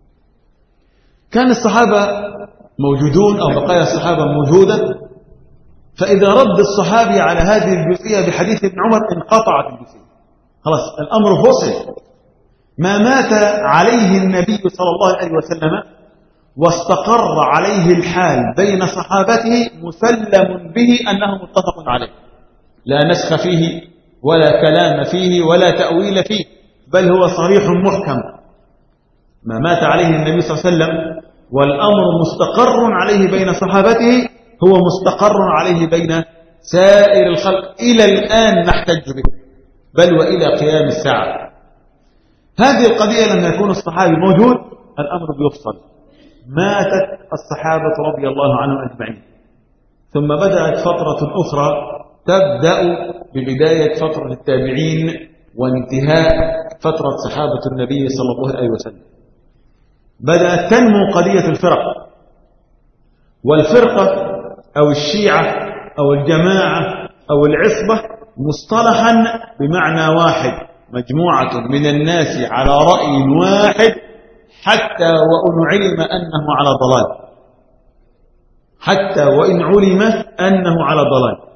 كان الصحابة موجودون أو بقايا الصحابة موجودة، فإذا رد الصحابي على هذه الجزئية بحديث ابن عمر انقطعت الجزئية، خلاص الأمر فصل. ما مات عليه النبي صلى الله عليه وسلم واستقر عليه الحال بين صحابته مسلم به أنه متفق عليه، لا نسخ فيه ولا كلام فيه ولا تأويل فيه، بل هو صريح محكم. ما مات عليه النبي صلى الله عليه وسلم والأمر مستقر عليه بين صحابته هو مستقر عليه بين سائر الخلق إلى الآن نحتج به، بل وإلى قيام الساعة. هذه القضية لما يكون الصحابي موجود الأمر بيفصل. ماتت الصحابة رضي الله عنهم أجمعين، ثم بدأت فترة أخرى تبدأ ببداية فترة التابعين وانتهاء فترة صحابة النبي صلى الله عليه وسلم. بدأت تنمو قضية الفرق، والفرقة أو الشيعة أو الجماعة أو العصبة مصطلحا بمعنى واحد، مجموعة من الناس على رأي واحد حتى وإن علم أنه على ضلال، حتى وإن علم أنه على ضلال.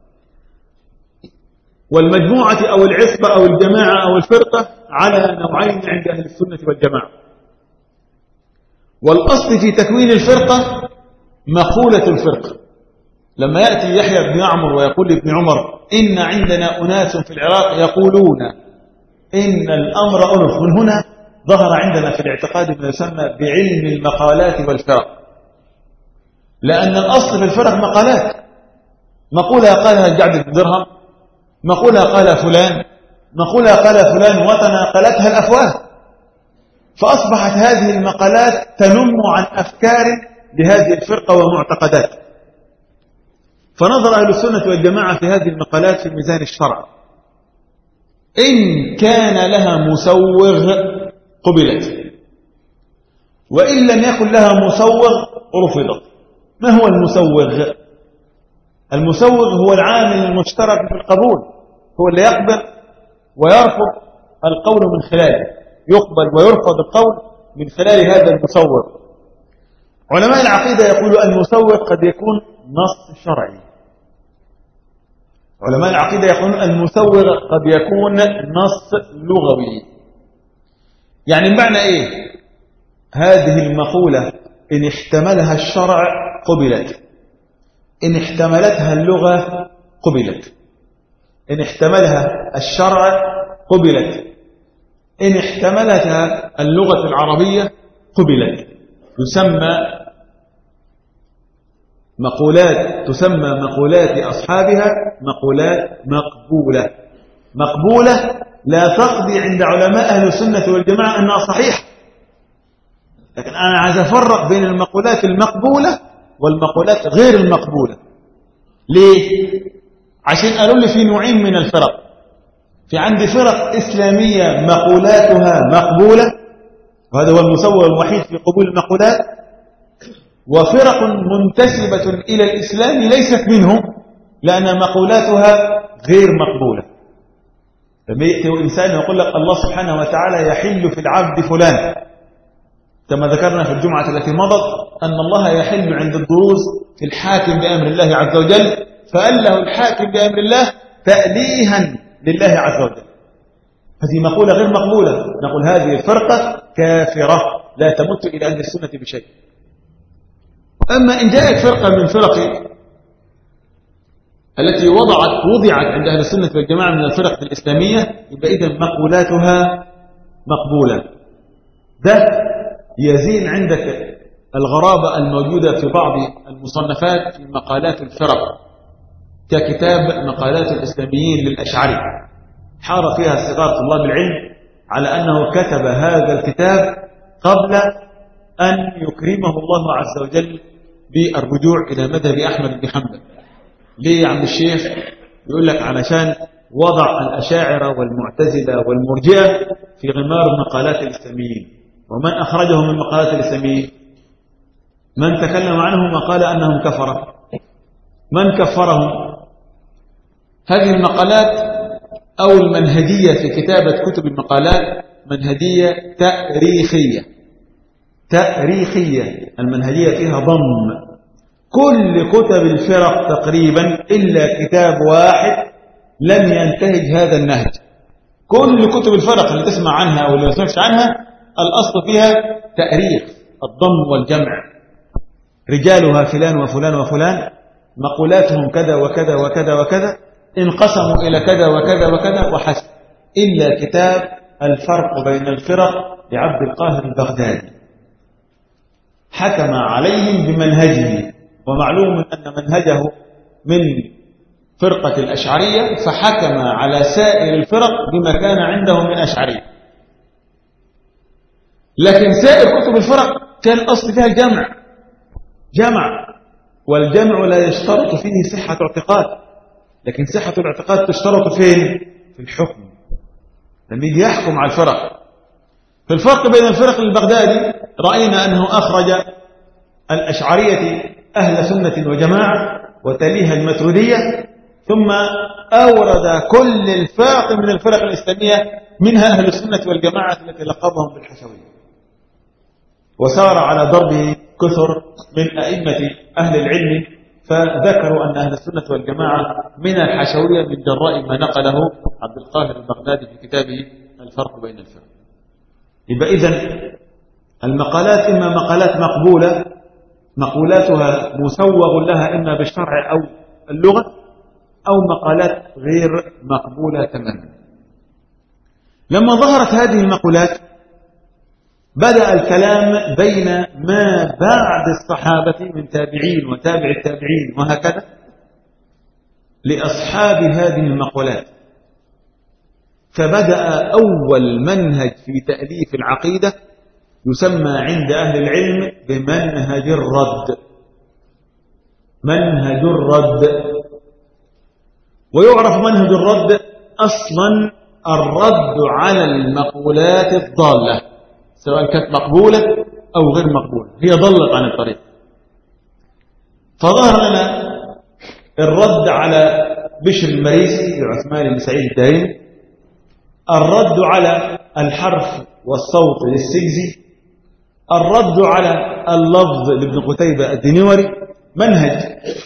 والمجموعة أو العصبة أو الجماعة أو الفرقة على نوعين عند أهل السنة والجماعة. والأصل في تكوين الفرقة مقولة الفرقة. لما يأتي يحيى بن يعمر ويقول لابن عمر إن عندنا أناس في العراق يقولون إن الأمر أنف، من هنا ظهر عندنا في الاعتقاد ما يسمى بعلم المقالات والفرق، لأن الأصل في الفرق مقالات، مقولة قالها الجعد بن درهم، مقولة قال فلان، مقولة قال فلان وتناقلتها الأفواه، فأصبحت هذه المقالات تنم عن أفكار لهذه الفرقة ومعتقدات. فنظر أهل السنة والجماعة في هذه المقالات في ميزان الشرع، إن كان لها مسوغ قبلت، وإن لم يكن لها مسوغ رفضت. ما هو المسوغ؟ المسوغ هو العامل المشترك في القبول، هو اللي يقبل ويرفض القول من خلاله، يقبل ويرفض القول من خلال هذا المسوغ. علماء العقيدة يقولوا المسوغ قد يكون نص شرعي، علماء العقيدة يقولون المسوغ قد يكون نص لغوي. يعني المعنى إيه؟ هذه المقولة إن احتملها الشرع قبلت، إن احتملتها اللغة قبلت، إن احتملها الشرع قبلت، إن احتملتها اللغة العربية قبلت. يسمى مقولات تسمى مقولات أصحابها مقولات مقبولة. مقبولة لا تقضي عند علماء أهل السنة والجماعة أنها صحيحة، لكن أنا عايز أفرق بين المقولات المقبولة والمقولات غير المقبولة. ليه؟ عشان قالوا لي في نوعين من الفرق، في عندي فرق إسلامية مقولاتها مقبولة، وهذا هو المسوغ الوحيد في قبول المقولات، وفرق منتسبة إلى الإسلام ليست منهم لأن مقولاتها غير مقبولة. لما يأتي إنسان يقول لك الله سبحانه وتعالى يحل في العبد فلان، كما ذكرنا في الجمعة التي مضت أن الله يحل عند الدروز في الحاكم بأمر الله عز وجل، فقال له الحاكم بأمر الله تأليها لله عز وجل. هذه مقولة غير مقبولة، نقول هذه الفرقة كافرة لا تمت إلى أهل السنة بشيء. أما إن جاءت فرقة من فرق التي وضعت وضعت عند أهل السنة والجماعة من الفرق الإسلامية، يبقى إذن مقولاتها مقبولة. ده يزين عندك الغرابة الموجودة في بعض المصنفات في مقالات الفرق، ككتاب مقالات الإسلاميين للأشعري، حار فيها صغار طلاب العلم على أنه كتب هذا الكتاب قبل أن يكرمه الله عز وجل بالرجوع إلى مذهب أحمد بن حنبل. ليه يا عم الشيخ؟ يقول لك علشان وضع الأشاعرة والمعتزلة والمرجئة في غمار مقالات الإسلاميين. ومن أخرجهم من مقالات الإسلاميين؟ من تكلم عنهم وقال أنهم كفرة؟ من كفرهم؟ هذه المقالات أو المنهجية في كتابة كتب المقالات منهجية تاريخية. تاريخية، المنهجية فيها ضم. كل كتب الفرق تقريبا إلا كتاب واحد لم ينتهج هذا النهج. كل كتب الفرق اللي تسمع عنها أو اللي ما تسمعش عنها الأصل فيها تأريخ، الضم والجمع. رجالها فلان وفلان وفلان، مقولاتهم كذا وكذا وكذا وكذا، انقسموا إلى كذا وكذا وكذا وحسب. إلا كتاب الفرق بين الفرق لعبد القاهر البغدادي، حكم عليهم بمنهجه، ومعلوم أن منهجه من فرقة الأشعرية، فحكم على سائر الفرق بما كان عندهم من أشعرية. لكن سائر كتب الفرق كان الأصل فيها الجمع، جمع، والجمع لا يشترط فيه صحة اعتقاد، لكن صحة الاعتقاد تشترط فين؟ في الحكم، لما يجي يحكم على الفرق. في الفرق بين الفرق البغدادي رأينا أنه أخرج الأشعرية أهل سنة وجماعة وتليها الماتريدية، ثم أورد كل الفرق من الفرق الإسلامية منها أهل السنة والجماعة التي لقبهم بالحشوية، وسار على ضرب كثر من أئمة أهل العلم، فذكروا أن أهل السنة والجماعة من الحشوية من جراء ما نقله عبد القاهر البغدادي في كتابه الفرق بين الفرق. يبقى إذن المقالات إما مقالات مقبولة مقولاتها مسوغ لها إما بالشرع أو اللغة، أو مقالات غير مقبولة تماما. لما ظهرت هذه المقولات بدأ الكلام بين ما بعد الصحابة من تابعين وتابع التابعين وهكذا لأصحاب هذه المقولات، فبدأ أول منهج في تأليف العقيدة يسمى عند أهل العلم بمنهج الرد. منهج الرد، ويعرف منهج الرد أصلا الرد على المقولات الضالة، سواء كانت مقبولة أو غير مقبولة، هي ضلت عن الطريق. فظهر لنا الرد على بشر المريسي لعثمان بن سعيد الدارمي، الرد على الحرف والصوت للسجزي، الرد على اللفظ لابن قتيبة الدنيوري. منهج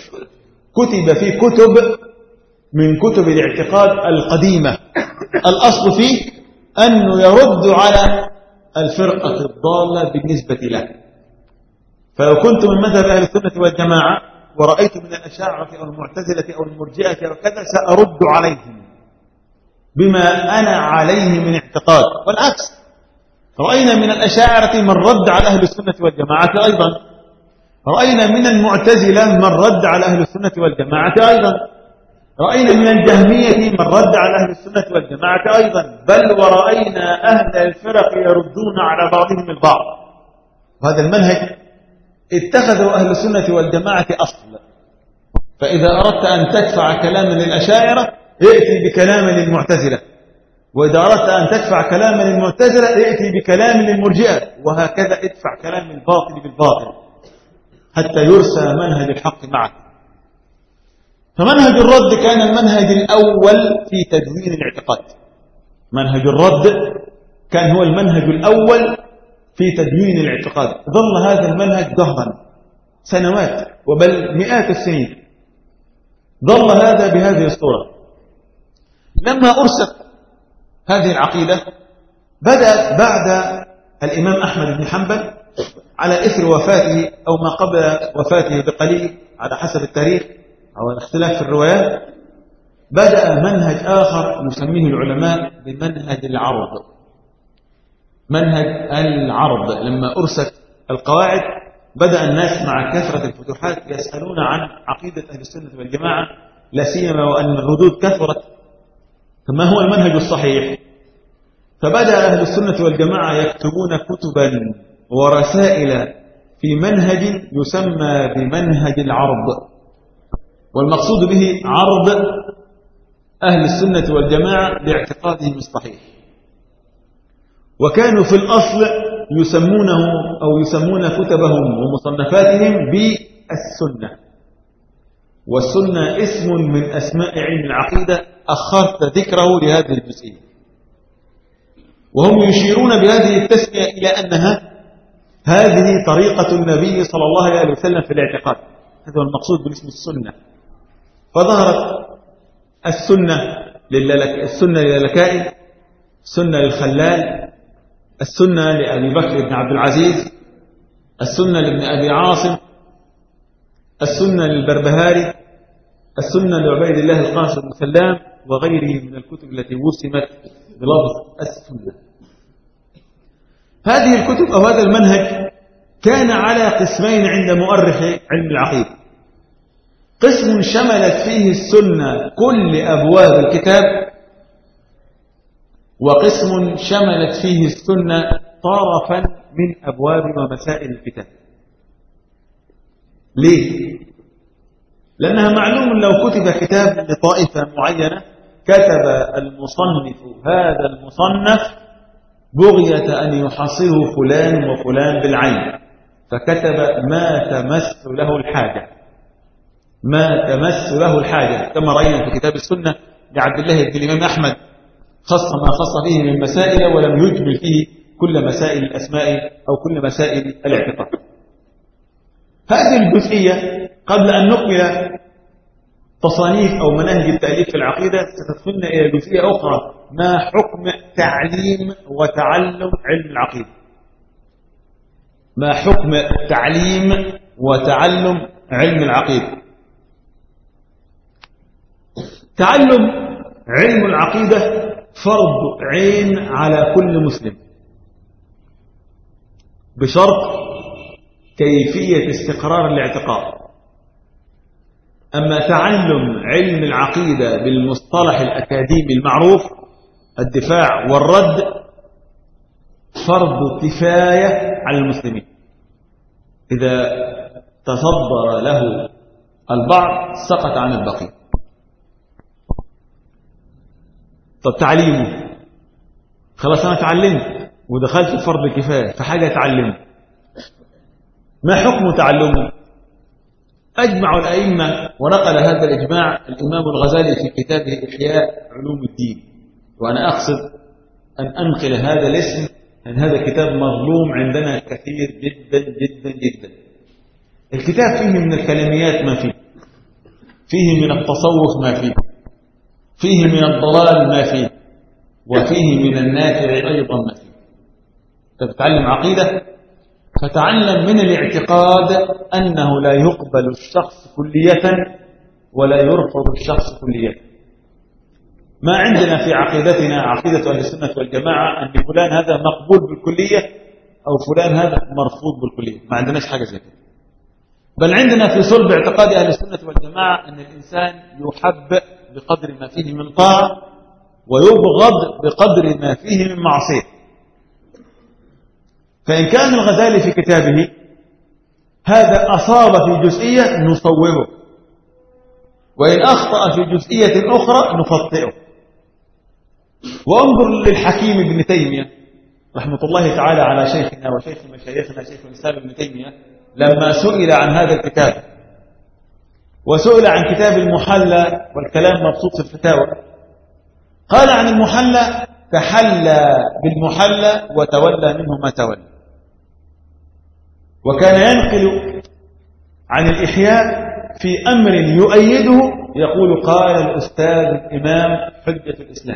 كتب في كتب من كتب الاعتقاد القديمة، الأصل فيه أنه يرد على الفرقة الضالة بالنسبة له. فلو كنت من مذهب أهل السنة والجماعة ورأيت من الأشاعرة أو المعتزلة أو المرجئة أو كذا سأرد عليهم بما أنا عليه من اعتقاد، والعكس. رأينا من الأشاعرة من رد على أهل السنة والجماعة أيضا، رأينا من المعتزلة من رد على أهل السنة والجماعة أيضا، رأينا من الجهمية من رد على أهل السنة والجماعة أيضا، بل ورأينا أهل الفرق يردون على بعضهم البعض. وهذا المنهج اتخذوا أهل السنة والجماعة أصل، فإذا أردت أن تدفع كلاما للأشاعرة ائتي بكلام للمعتزلة، وإذا أردت أن تدفع كلاما للمعتزلة ائتي بكلام للمرجئة، وهكذا ادفع كلام الباطل بالباطل حتى يرسى منهج الحق معك. فمنهج الرد كان المنهج الأول في تدوين الاعتقاد. منهج الرد كان هو المنهج الأول في تدوين الاعتقاد. ظل هذا المنهج دهرا سنوات وبل مئات السنين، ظل هذا بهذه الصورة. لما أرست هذه العقيدة بدأت بعد الإمام أحمد بن حنبل على إثر وفاته أو ما قبل وفاته بقليل على حسب التاريخ أو الاختلاف في الروايات. بدأ منهج آخر يسميه العلماء بمنهج العرض. منهج العرض لما أرست القواعد بدأ الناس مع كثرة الفتوحات يسألون عن عقيدة أهل السنة والجماعة، لا سيما وأن الردود كثرت، فما هو المنهج الصحيح؟ فبدأ أهل السنة والجماعة يكتبون كتبا ورسائل في منهج يسمى بمنهج العرض، والمقصود به عرض أهل السنة والجماعة لاعتقادهم الصحيح. وكانوا في الأصل يسمونه أو يسمون كتبهم ومصنفاتهم بالسنة، والسنة اسم من أسماء علم العقيدة أخرت ذكره لهذه الجزئية، وهم يشيرون بهذه التسمية إلى أنها هذه طريقة النبي صلى الله عليه وسلم في الاعتقاد. هذا هو المقصود باسم السنة. فظهرت السنة للك... السنة للكائي، السنة للخلال، السنة لأبي بكر بن عبد العزيز، السنة لابن أبي عاصم، السنة للبربهاري، السنة لعبيد الله القاسم بن سلام، وغيره من الكتب التي وسمت بلفظ السنة. هذه الكتب أو هذا المنهج كان على قسمين عند مؤرخ علم العقيدة. قسم شملت فيه السنة كل أبواب الكتاب، وقسم شملت فيه السنة طرفا من أبواب ومسائل الكتاب. ليه؟ لأنها معلوم لو كتب كتاب لطائفة معينة كتب المصنف هذا المصنف بغية أن يحصله فلان وفلان بالعين، فكتب ما تمس له الحاجة ما تمس له الحاجة كما رأينا في كتاب السنة لعبد الله بن الإمام أحمد، خص ما خص فيه من مسائل ولم يجمل فيه كل مسائل الأسماء أو كل مسائل الاعتقاد. هذه الجزئية قبل أن نكمل تصانيف أو مناهج التأليف في العقيدة ستدخلنا إلى جزئية أخرى، ما حكم تعليم وتعلم علم العقيدة. ما حكم تعليم وتعلم علم العقيدة. تعلم علم العقيدة فرض عين على كل مسلم بشرط كيفية استقرار الاعتقاد. أما تعلم علم العقيدة بالمصطلح الأكاديمي المعروف الدفاع والرد فرض كفاية على المسلمين، إذا تصدر له البعض سقط عن البقية. طب تعليمه، خلاص أنا تعلمت ودخلت في فرض الكفاية فحاجة تعلمه، ما حكم تعلمه؟ أجمع الأئمة ونقل هذا الإجماع الإمام الغزالي في كتابه إحياء علوم الدين، وأنا أقصد أن أنقل هذا الاسم لأن هذا الكتاب مظلوم عندنا كثير جدا جدا جدا. الكتاب فيه من الكلاميات ما فيه، فيه من التصوف ما فيه، فيه من الضلال ما فيه، وفيه من النافع أيضا ما فيه. تتعلم عقيدة فتعلم من الاعتقاد أنه لا يقبل الشخص كلية ولا يرفض الشخص كلية. ما عندنا في عقيدتنا عقيدة أهل السنة والجماعة أن فلان هذا مقبول بالكلية أو فلان هذا مرفوض بالكلية، ما عندناش حاجة زي كده. بل عندنا في صلب اعتقاد أهل السنة والجماعة أن الإنسان يحب بقدر ما فيه من طاعة ويبغض بقدر ما فيه من معصية. فإن كان الغزالي في كتابه هذا أصاب في جزئية نصوبه، وإن أخطأ في جزئية أخرى نخطئه. وانظر للحكيم ابن تيمية رحمة الله تعالى على شيخنا وشيخ مشايخنا شيخ الإسلام ابن تيمية لما سئل عن هذا الكتاب وسئل عن كتاب المحلى والكلام مبسوط في الفتاوى، قال عن المحلى تحلى بالمحلى وتولى منه ما تولى. وكان ينقل عن الإحياء في أمر يؤيده يقول قال الأستاذ الإمام حجة الإسلام،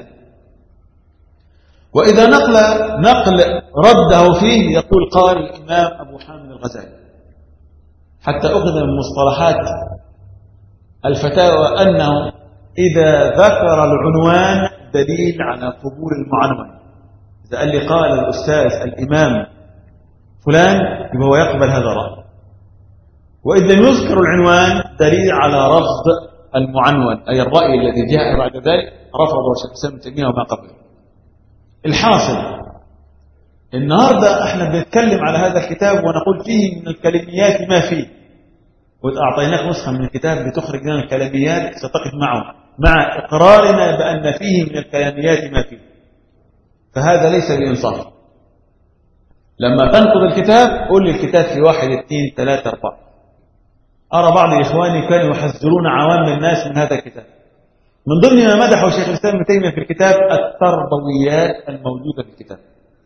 وإذا نقل نقل رده فيه يقول قال الإمام أبو حامد الغزالي، حتى أخذ من مصطلحات الفتاوى أنه إذا ذكر العنوان دليل على قبول المعنون. إذا قال لي قال الأستاذ الإمام فلان يبقى هو يقبل هذا الرأي، وإذا لم يذكر العنوان دليل على رفض المعنون، أي الرأي الذي جاء بعد ذلك رفضه شيخ الإسلام ابن تيمية وما قبله. الحاصل النهاردة احنا بنتكلم على هذا الكتاب ونقول فيه من الكلميات ما فيه، وإذا أعطيناك نسخة من الكتاب بتخرج لنا الكلميات ستقف معه مع إقرارنا بأن فيه من الكلميات ما فيه، فهذا ليس بإنصاف. لما تنقض الكتاب قول لي الكتاب في واحد اثنين ثلاثة أربعة. أرى بعض إخواني كانوا يحذرون عوام الناس من هذا الكتاب. من ضمن ما مدحه شيخ الإسلام ابن تيمية في الكتاب التربويات الموجودة في الكتاب.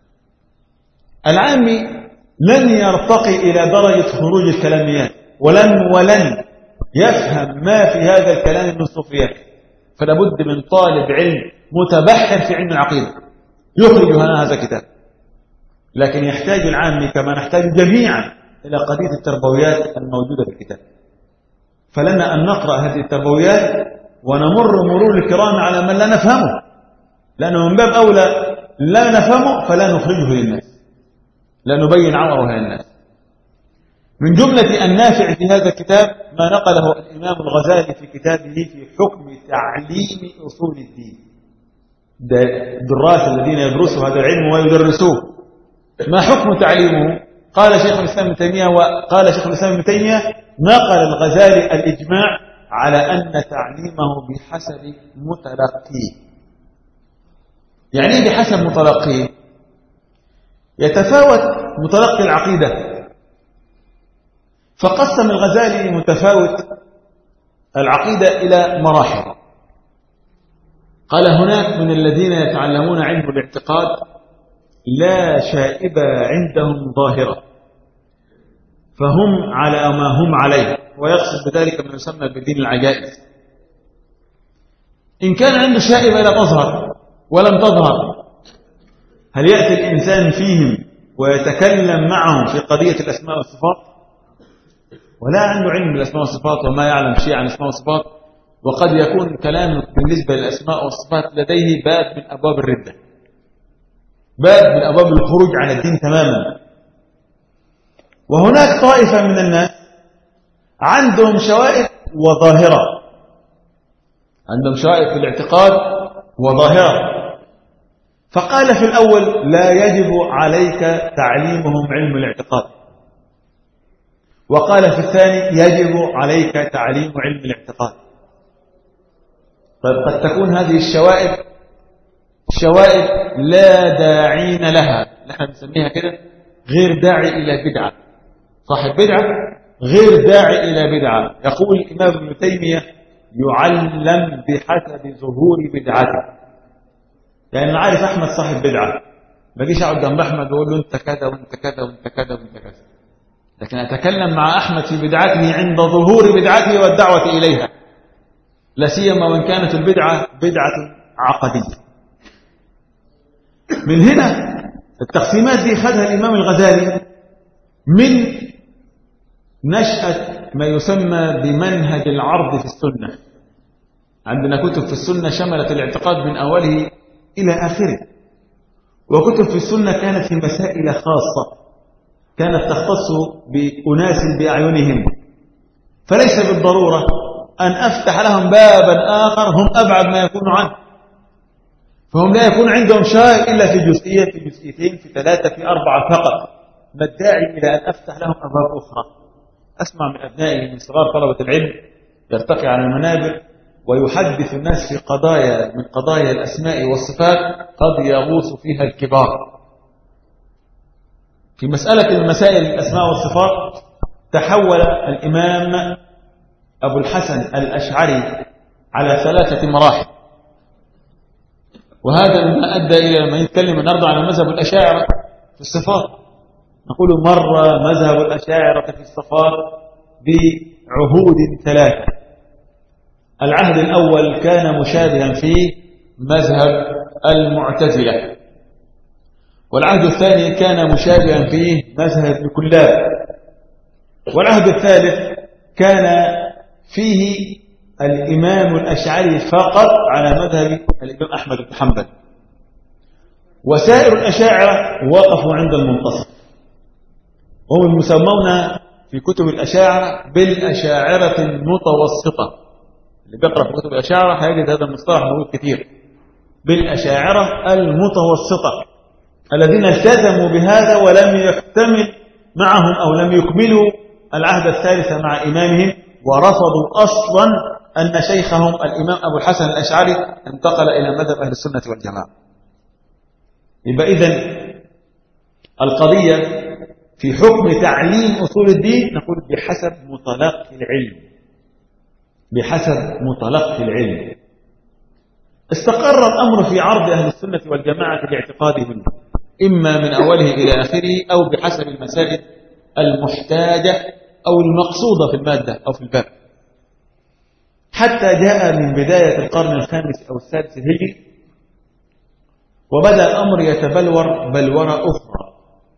العامي لن يرتقي إلى درجة خروج الكلاميات ولن ولن يفهم ما في هذا الكلام من صوفيات، فلا بد من طالب علم متبحر في علم العقيدة يخرج هذا الكتاب. لكن يحتاج العامي كما نحتاج جميعا إلى قضية التربويات الموجودة في الكتاب. فلنا أن نقرأ هذه التربويات ونمر مرور الكرام على من لا نفهمه، لأنه من باب أولى لا نفهمه فلا نخرجه للناس، لا نبين عوره للناس. من جملة النافع في هذا الكتاب ما نقله الإمام الغزالي في كتابه في حكم تعليم أصول الدين. الدراس الذين يدرسوا هذا العلم ويدرسوه ما حكم تعليمه؟ قال شيخ الإسلام ابن تيمية وقال شيخ الإسلام ابن تيمية نقل الغزالي الإجماع على أن تعليمه بحسب متلقيه. يعني ايه بحسب متلقيه؟ يتفاوت متلقي العقيدة، فقسم الغزالي متفاوت العقيدة إلى مراحل. قال هناك من الذين يتعلمون علم الاعتقاد لا شائبة عندهم ظاهرة، فهم على ما هم عليه، ويقصد بذلك ما يسمى بدين العجائز. إن كان عنده شائبة لا تظهر ولم تظهر، هل يأتي الإنسان فيهم ويتكلم معهم في قضية الأسماء والصفات؟ ولا عنده علم بالأسماء والصفات وما يعلم شيء عن الأسماء والصفات، وقد يكون كلامه بالنسبة للأسماء والصفات لديه باب من أبواب الردة، باب من أبواب الخروج عن الدين تماما. وهناك طائفة من الناس عندهم شوائب وظاهرة، عندهم شوائب في الاعتقاد وظاهرة، فقال في الأول لا يجب عليك تعليمهم علم الاعتقاد، وقال في الثاني يجب عليك تعليم علم الاعتقاد. طيب قد تكون هذه الشوائب شوائب لا داعين لها، نحن نسميها كده غير داعي إلى بدعة، صاحب بدعة غير داعي إلى بدعة. يقول الإمام ابن تيمية يعلم بحسب ظهور بدعته. يعني أنا عارف أحمد صاحب بدعة، ما جيش أقعد جنب أحمد وأقول له أنت كذا وأنت كذا وأنت كذا وأنت كذا، لكن أتكلم مع أحمد في بدعته عند ظهور بدعته والدعوة إليها، لا سيما وإن كانت البدعة بدعة عقدية. من هنا التقسيمات دي خدها الإمام الغزالي من نشأة ما يسمى بمنهج العرض في السنة. عندنا كتب في السنة شملت الاعتقاد من أوله إلى آخره، وكتب في السنة كانت في مسائل خاصة كانت تختص بأناس بأعينهم، فليس بالضرورة أن أفتح لهم بابا آخر هم أبعد ما يكون عنه، فهم لا يكون عندهم شيء إلا في جزئية في جزئيتين في ثلاثة في أربعة فقط. ما الداعي إلى أن أفتح لهم أبواب أخرى؟ أسمع من أبنائي من صغار طلبة العلم يرتقي على المنابر ويحدث الناس في قضايا من قضايا الأسماء والصفات قد يغوص فيها الكبار. في مسألة المسائل الأسماء والصفات تحول الإمام أبو الحسن الأشعري على ثلاثة مراحل، وهذا مما أدى إلى لما يتكلم النهارده عن مذهب الأشاعرة في الصفات نقول مر مذهب الأشاعرة في الصفات بعهود ثلاثة. العهد الأول كان مشابها فيه مذهب المعتزلة، والعهد الثاني كان مشابها فيه مذهب ابن كلاب، والعهد الثالث كان فيه الإمام الأشعري فقط على مذهب الإمام أحمد بن حنبل، وسائر الأشاعرة وقفوا عند المنتصف، هم المسمون في كتب الأشاعرة بالأشاعرة المتوسطة. اللي بيقرأ في كتب الأشاعرة هيجد هذا المصطلح موجود كثير، بالأشاعرة المتوسطة الذين التزموا بهذا ولم يحتمل معهم أو لم يكملوا العهد الثالث مع إمامهم، ورفضوا أصلا أن شيخهم الإمام أبو الحسن الأشعري انتقل إلى مذهب أهل السنة والجماعة. يبقى إذن القضية في حكم تعليم أصول الدين نقول بحسب متلقي العلم، بحسب متلقي العلم. استقر الأمر في عرض أهل السنة والجماعة لاعتقادهم إما من أوله إلى آخره أو بحسب المسائل المحتاجة أو المقصودة في المادة أو في الباب، حتى جاء من بداية القرن الخامس أو السادس الهجري وبدأ الأمر يتبلور بلورة أخرى.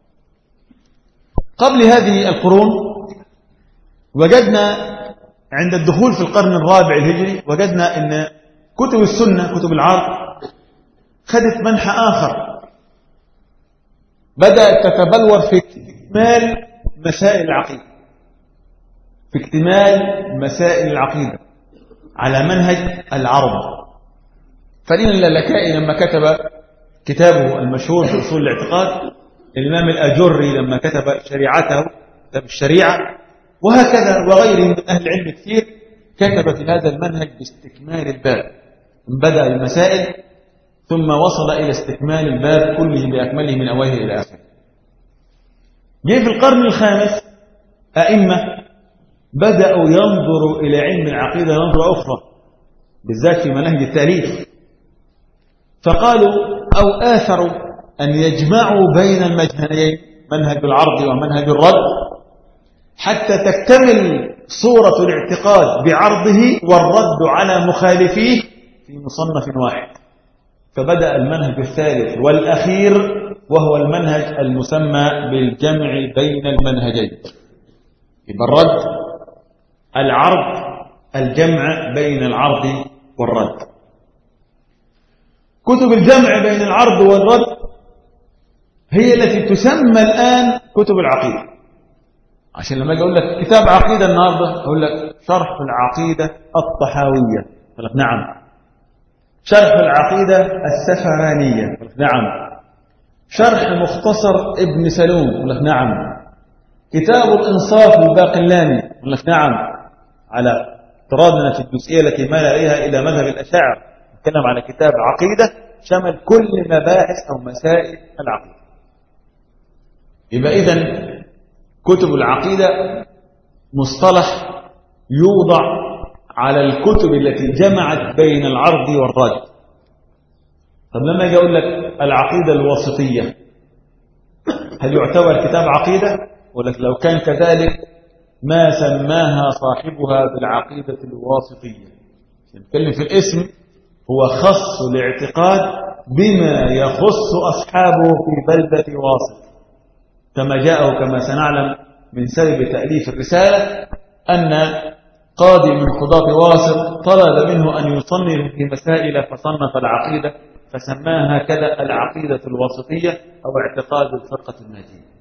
قبل هذه القرون وجدنا عند الدخول في القرن الرابع الهجري وجدنا أن كتب السنة كتب العرض خدت منحى آخر، بدأت تتبلور في اكتمال مسائل العقيدة، في اكتمال مسائل العقيدة على منهج العرض. فالإمام اللالكائي لما كتب كتابه المشهور في أصول الاعتقاد الإمام الأجري لما كتب شريعته كتب الشريعة، وهكذا وغيره من أهل العلم كثير كتب في هذا المنهج باستكمال الباب، بدأ المسائل ثم وصل إلى استكمال الباب كله بأكمله من أوله إلى آخره. جه في القرن الخامس أئمة بدأوا ينظروا إلى علم العقيدة نظرة أخرى، بالذات في منهج التأليف، فقالوا أو آثروا أن يجمعوا بين المجهنين، منهج العرض ومنهج الرد، حتى تكتمل صورة الاعتقاد بعرضه والرد على مخالفيه في مصنف واحد. فبدأ المنهج الثالث والأخير وهو المنهج المسمى بالجمع بين المنهجين، يبقى الرد العرض، الجمع بين العرض والرد. كتب الجمع بين العرض والرد هي التي تسمى الآن كتب العقيدة. عشان لما اجي اقول لك كتاب عقيدة النهارده اقول لك شرح العقيدة الطحاوية، اقول لك نعم. شرح العقيدة السفرانية، اقول لك نعم. شرح مختصر ابن سلوم، اقول لك نعم. كتاب الإنصاف الباقلاني، اقول لك نعم، على افتراضنا في الجزئية التي مال إليها إلى مذهب الأشاعرة، نتكلم على كتاب عقيدة شمل كل مباحث أو مسائل العقيدة. يبقى إذن كتب العقيدة مصطلح يوضع على الكتب التي جمعت بين العرض والرد. طب لما أجي أقول لك العقيدة الواسطية هل يعتبر كتاب عقيدة؟ ولك لو كان كذلك ما سماها صاحبها بالعقيدة الواسطية. نتكلم في الاسم، هو خص الاعتقاد بما يخص أصحابه في بلدة واسط، كما جاء وكما سنعلم من سبب تأليف الرسالة أن قاضي من قضاة واسط طلب منه أن يصنف في مسائل فصنف العقيدة فسماها كذا العقيدة الواسطية أو اعتقاد الفرقة الناجية.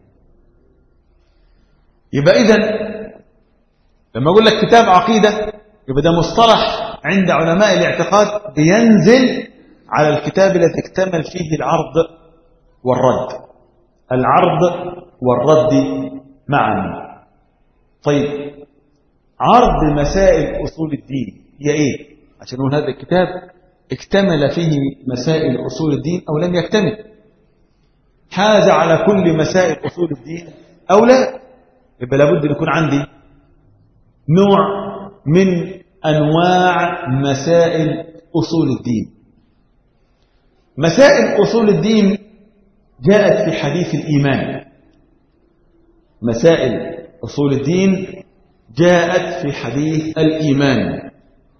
يبقى إذن لما أقول لك كتاب عقيدة يبقى ده مصطلح عند علماء الاعتقاد بينزل على الكتاب الذي اكتمل فيه العرض والرد، العرض والرد معا. طيب عرض مسائل أصول الدين هي إيه؟ عشان نقول هذا الكتاب اكتمل فيه مسائل أصول الدين أو لم يكتمل، حاز على كل مسائل أصول الدين أو لا. يبقى لابد أن يكون عندي نوع من أنواع مسائل أصول الدين. مسائل أصول الدين جاءت في حديث الإيمان، مسائل أصول الدين جاءت في حديث الإيمان.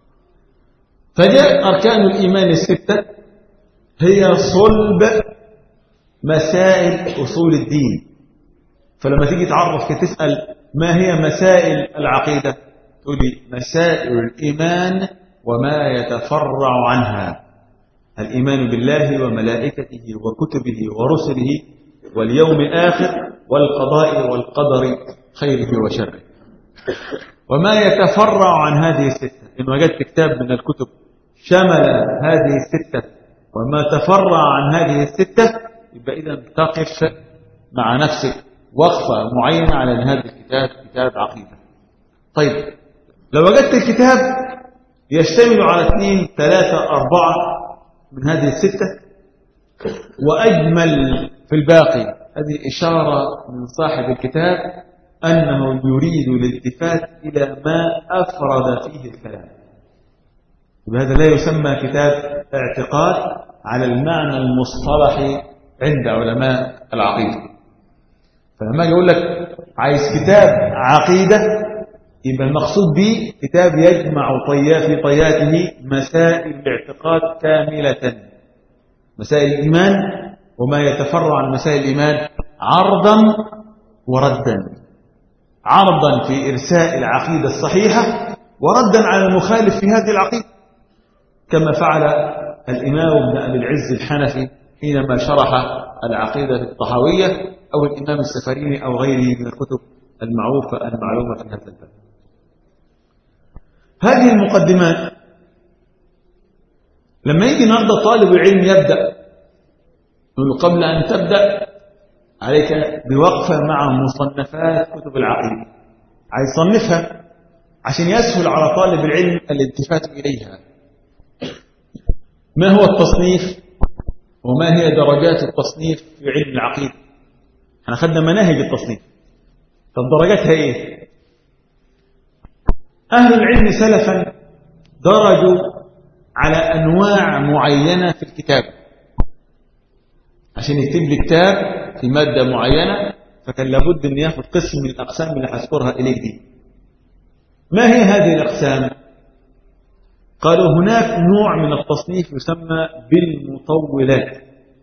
فجاء أركان الإيمان الستة هي صلب مسائل أصول الدين. فلما تيجي تعرف تسأل ما هي مسائل العقيدة تقول لي مسائل الإيمان وما يتفرع عنها، الإيمان بالله وملائكته وكتبه ورسله واليوم الآخر والقضاء والقدر خيره وشره. وما يتفرع عن هذه الستة، إن وجدت كتاب من الكتب شمل هذه الستة وما تفرع عن هذه الستة يبقى إذا تقف مع نفسك وقفة معينة على أن هذا الكتاب كتاب عقيدة. طيب لو وجدت الكتاب يشتمل على اثنين ثلاثة أربعة من هذه الستة وأجمل في الباقي، هذه إشارة من صاحب الكتاب أنه يريد الالتفات إلى ما أفرد فيه الكلام. وهذا لا يسمى كتاب اعتقاد على المعنى المصطلحي عند علماء العقيدة. فلما يقول لك عايز كتاب عقيدة يبقى المقصود به كتاب يجمع طيات في طياته مسائل الاعتقاد كاملة، مسائل الإيمان وما يتفرع عن مسائل الإيمان عرضا وردا، عرضا في إرساء العقيدة الصحيحة وردا على المخالف في هذه العقيدة، كما فعل الإمام ابن أبي العز الحنفي حينما شرح العقيدة الطحاوية أو الإمام السفريني أو غيره من الكتب المعروفة المعلومة في هذا الباب. هذه المقدمات لما يجي النهارده طالب العلم يبدأ نقول قبل أن تبدأ عليك بوقفة مع مصنفات كتب العقيدة، عايز تصنفها عشان يسهل على طالب العلم الالتفات إليها. ما هو التصنيف وما هي درجات التصنيف في علم العقيدة؟ احنا خدنا مناهج التصنيف، طب درجاتها ايه؟ أهل العلم سلفا درجوا على أنواع معينة في الكتاب. عشان يكتب لي كتاب في مادة معينة فكان لابد أن يأخذ قسم من الأقسام اللي هذكرها إليك دي. ما هي هذه الأقسام؟ قالوا هناك نوع من التصنيف يسمى بالمطولات.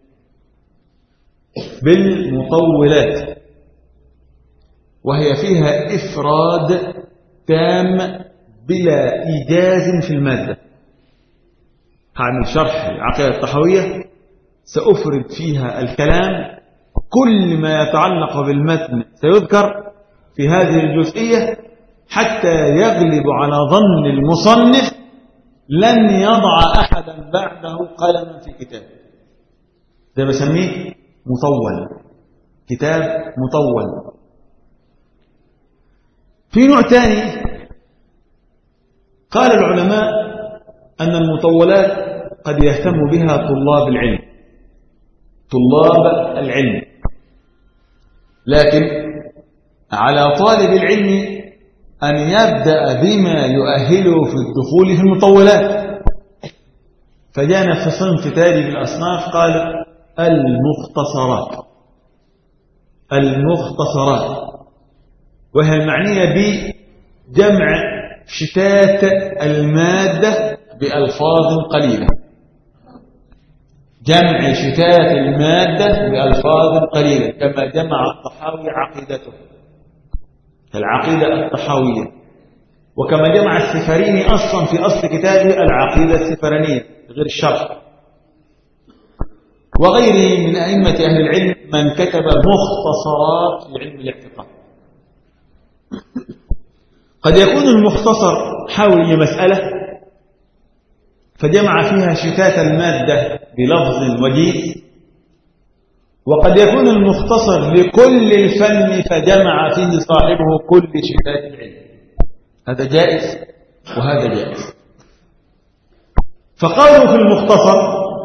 بالمطولات وهي فيها إفراد تام بلا إيجاز في المادة. هعمل شرح العقيدة الطحاوية سأفرد فيها الكلام، كل ما يتعلق بالمتن سيذكر في هذه الجزئية حتى يغلب على ظن المصنف لن يضع أحدا بعده قلما في كتابه. ده بسميه مطول، كتاب مطول. في نوع ثاني قال العلماء أن المطولات قد يهتم بها طلاب العلم، طلاب العلم، لكن على طالب العلم أن يبدأ بما يؤهله في الدخول في المطولات. فجاءنا في صنف تالي بالأصناف قال المختصرات. المختصرات وهي معنية بجمع شتات المادة بألفاظ قليلة. جمع شتات المادة بألفاظ قليلة كما جمع الطحاوي عقيدته، العقيدة الطحاوية، وكما جمع السفريني أصلا في أصل كتابه العقيدة السفرانية غير الشرح، وغيره من أئمة أهل العلم من كتب مختصرات في علم الاعتقاد. قد يكون المختصر حول لمسألة فجمع فيها شتات المادة بلفظ وجيز، وقد يكون المختصر لكل الفن فجمع فيه صاحبه كل شتات العلم. هذا جائز وهذا جائز. فقالوا في المختصر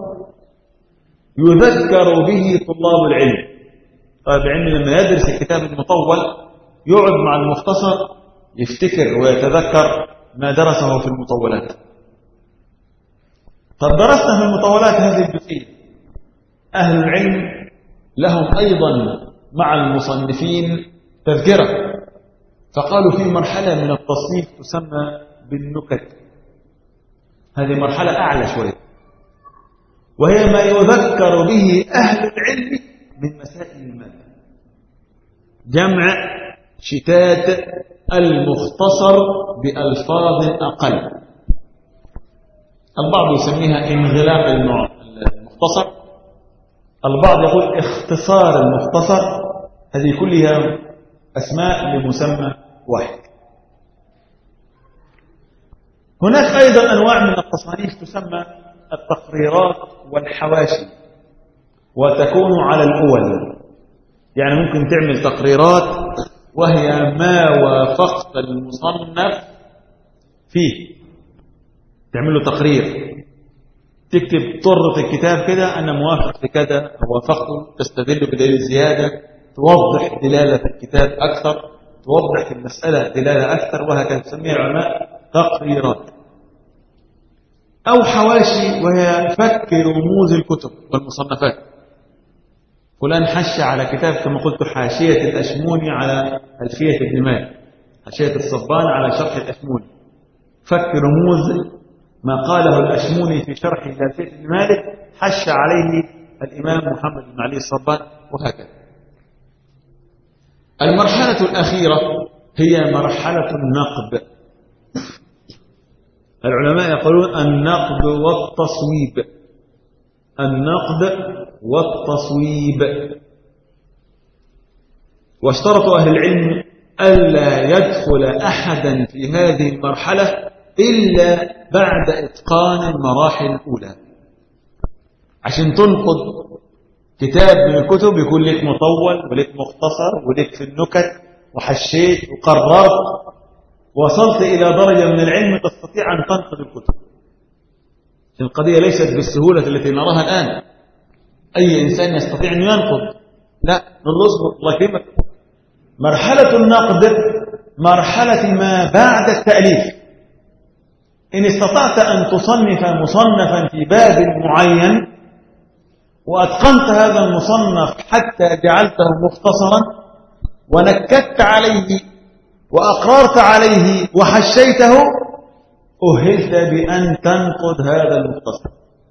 يذكر به طلاب العلم. طالب العلم لما يدرس الكتاب المطول يقعد مع المختصر يفتكر ويتذكر ما درسه في المطولات. طب درسنا في المطولات هذه الجزئية. أهل العلم لهم أيضا مع المصنفين تذكرة، فقالوا في مرحلة من التصنيف تسمى بالنكت. هذه مرحلة أعلى شوية، وهي ما يذكر به أهل العلم من مسائل المادة، جمع شتات المختصر بألفاظ أقل. البعض يسميها انغلاق المختصر، البعض يقول اختصار المختصر. هذه كلها أسماء لمسمى واحد. هناك أيضا أنواع من التصانيف تسمى التقريرات والحواشي، وتكون على الأول. يعني ممكن تعمل تقريرات وهي ما وافقت المصنف فيه، تعمل له تقرير، تكتب طرة الكتاب كده أنا موافق في كذا، وافقته، تستدل بدليل زيادة، توضح دلالة الكتاب أكثر، توضح في المسألة دلالة أكثر، وهكذا تسميها العلماء تقريرات. أو حواشي وهي فك رموز الكتب والمصنفات. فلان حش على كتاب كما قلت حاشية الأشموني على ألفية ابن مالك، حاشية الصبان على شرح الأشموني، فك رموز ما قاله الأشموني في شرح ألفية ابن مالك حش عليه الإمام محمد بن علي الصبان، وهكذا. المرحلة الأخيرة هي مرحلة النقد. العلماء يقولون النقد والتصويب، النقد والتصويب. واشترط أهل العلم ألا يدخل أحدا في هذه المرحلة إلا بعد إتقان المراحل الأولى. عشان تنقد كتاب من الكتب يكون لك مطول ولك مختصر ولك في النكت وحشيت وقررت، وصلت إلى درجة من العلم تستطيع أن تنقد الكتب. القضية ليست بالسهولة التي نراها الآن، أي إنسان يستطيع أن ينقد، لا نقول اصبر الله يكرمك. مرحلة النقد مرحلة ما بعد التأليف. إن استطعت أن تصنف مصنفا في باب معين وأتقنت هذا المصنف حتى جعلته مختصرا ونكدت عليه وأقررت عليه وحشيته، أهلت بأن تنقد هذا المختصر.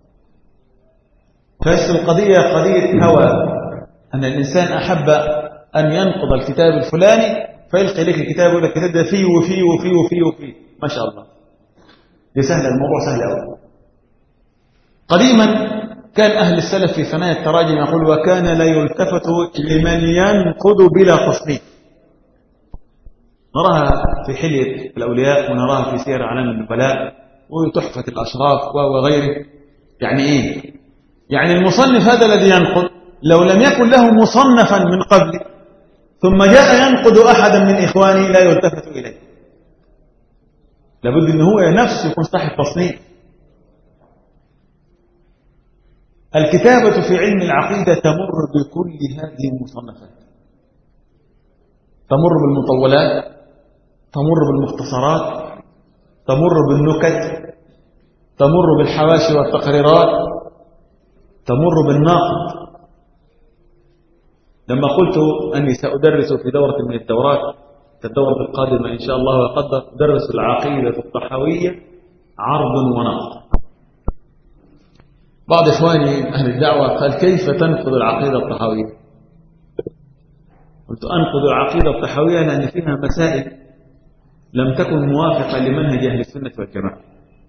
فليس القضية قضية هوى، أن الإنسان أحب أن ينقض الكتاب الفلاني فيلقي لك الكتاب ويقول لك الكتاب ده فيه وفيه وفيه وفيه وفيه ما شاء الله، دي سهلة، الموضوع سهل أوي. قديما كان أهل السلف في ثنايا التراجم يقول: وكان لا يلتفت لمن ينقد بلا تصنيف. نراها في حلية الأولياء ونراها في سير أعلام النبلاء وتحفة الأشراف وغيره. يعني إيه؟ يعني المصنف هذا الذي ينقد لو لم يكن له مصنفا من قبل ثم جاء ينقد أحدا من إخوانه لا يلتفت إليه، لابد أن هو نفسه يكون صاحب تصنيف. الكتابة في علم العقيدة تمر بكل هذه المصنفات، تمر بالمطولات، تمر بالمختصرات، تمر بالنكت، تمر بالحواشي والتقريرات، تمر بالناقد. لما قلت أني سأدرس في دورة من الدورات الدورة القادمة إن شاء الله وقدر أدرس العقيدة الطحاوية عرض ونقد، بعض إخواني أهل الدعوة قال: كيف تنقد العقيدة الطحاوية؟ قلت: أنقد العقيدة الطحاوية لأن فيها مسائل لم تكن موافقة لمنهج أهل السنة والجماعة.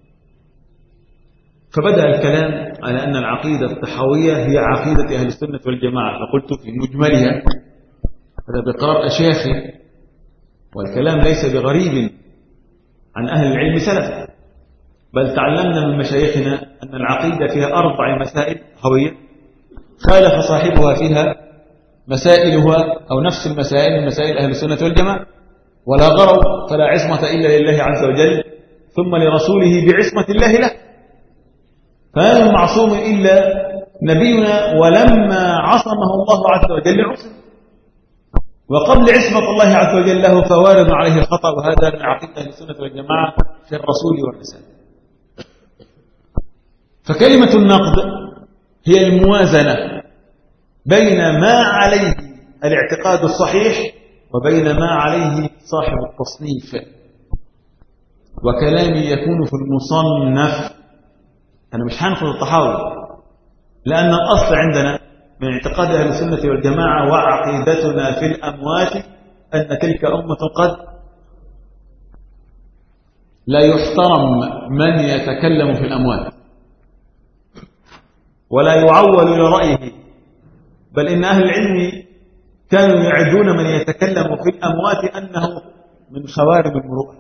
فبدأ الكلام على أن العقيدة الطحاوية هي عقيدة أهل السنة والجماعة، فقلت في مجملها هذا بقرار أشياخي، والكلام ليس بغريب عن أهل العلم سلفا، بل تعلمنا من مشايخنا أن العقيدة فيها أربع مسائل طحاوية خالف صاحبها فيها مسائلها أو نفس المسائل من مسائل أهل السنة والجماعة، ولا غروا فلا عصمة إلا لله عز وجل ثم لرسوله بعصمة الله له، فلا من معصوم إلا نبينا، ولما عصمه الله عز وجل عصم، وقبل عصمة الله عز وجل له فوارد عليه الخطأ، وهذا من عقيدة أهل السنة والجماعة في الرسول والرسالة. فكلمة النقد هي الموازنة بين ما عليه الاعتقاد الصحيح وبين ما عليه صاحب التصنيف. وكلامي يكون في المصنف، أنا مش هنقد الطحاوي، لأن الأصل عندنا من اعتقاد أهل السنة والجماعة وعقيدتنا في الأموات أن تلك أمة قد لا يحترم من يتكلم في الأموات ولا يعول لرأيه، بل إن أهل العلم كانوا يعدون من يتكلم في الأموات أنه من خوارم المروءة.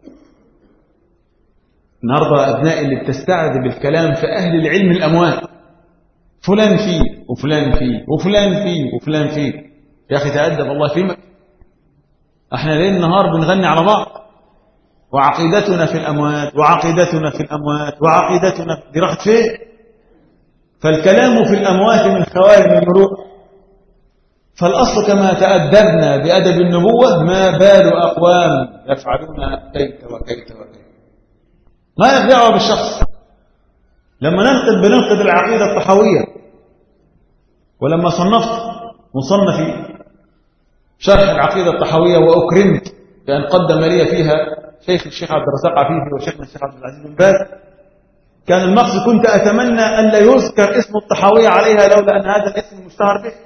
النهارده أبناء اللي بتستعذب الكلام في أهل العلم الأموات، فلان فيه وفلان فيه وفلان فيه وفلان فيه، يا أخي تأدب الله فيك. احنا ليل نهار بنغني على بعض، وعقيدتنا في الأموات وعقيدتنا في الأموات وعقيدتنا دي راحت فين؟ فالكلام في الأموات من خوارم المروءة. فالأصل كما تأدبنا بأدب النبوة ما بال أقوام يفعلون كيت وكيت وكيت، ما لك دعوة بالشخص. لما ننقد بننقد العقيدة الطحاوية، ولما صنفت مصنفي شرح العقيدة الطحاوية وأكرمت بأن قدم لي فيها شيخ الشيخ عبد الرزاق عفيفي وشيخنا الشيخ عبد العزيز بن باز، كان المقصد كنت أتمنى أن لا يذكر اسم الطحاوية عليها لولا أن هذا الاسم مشتهر به،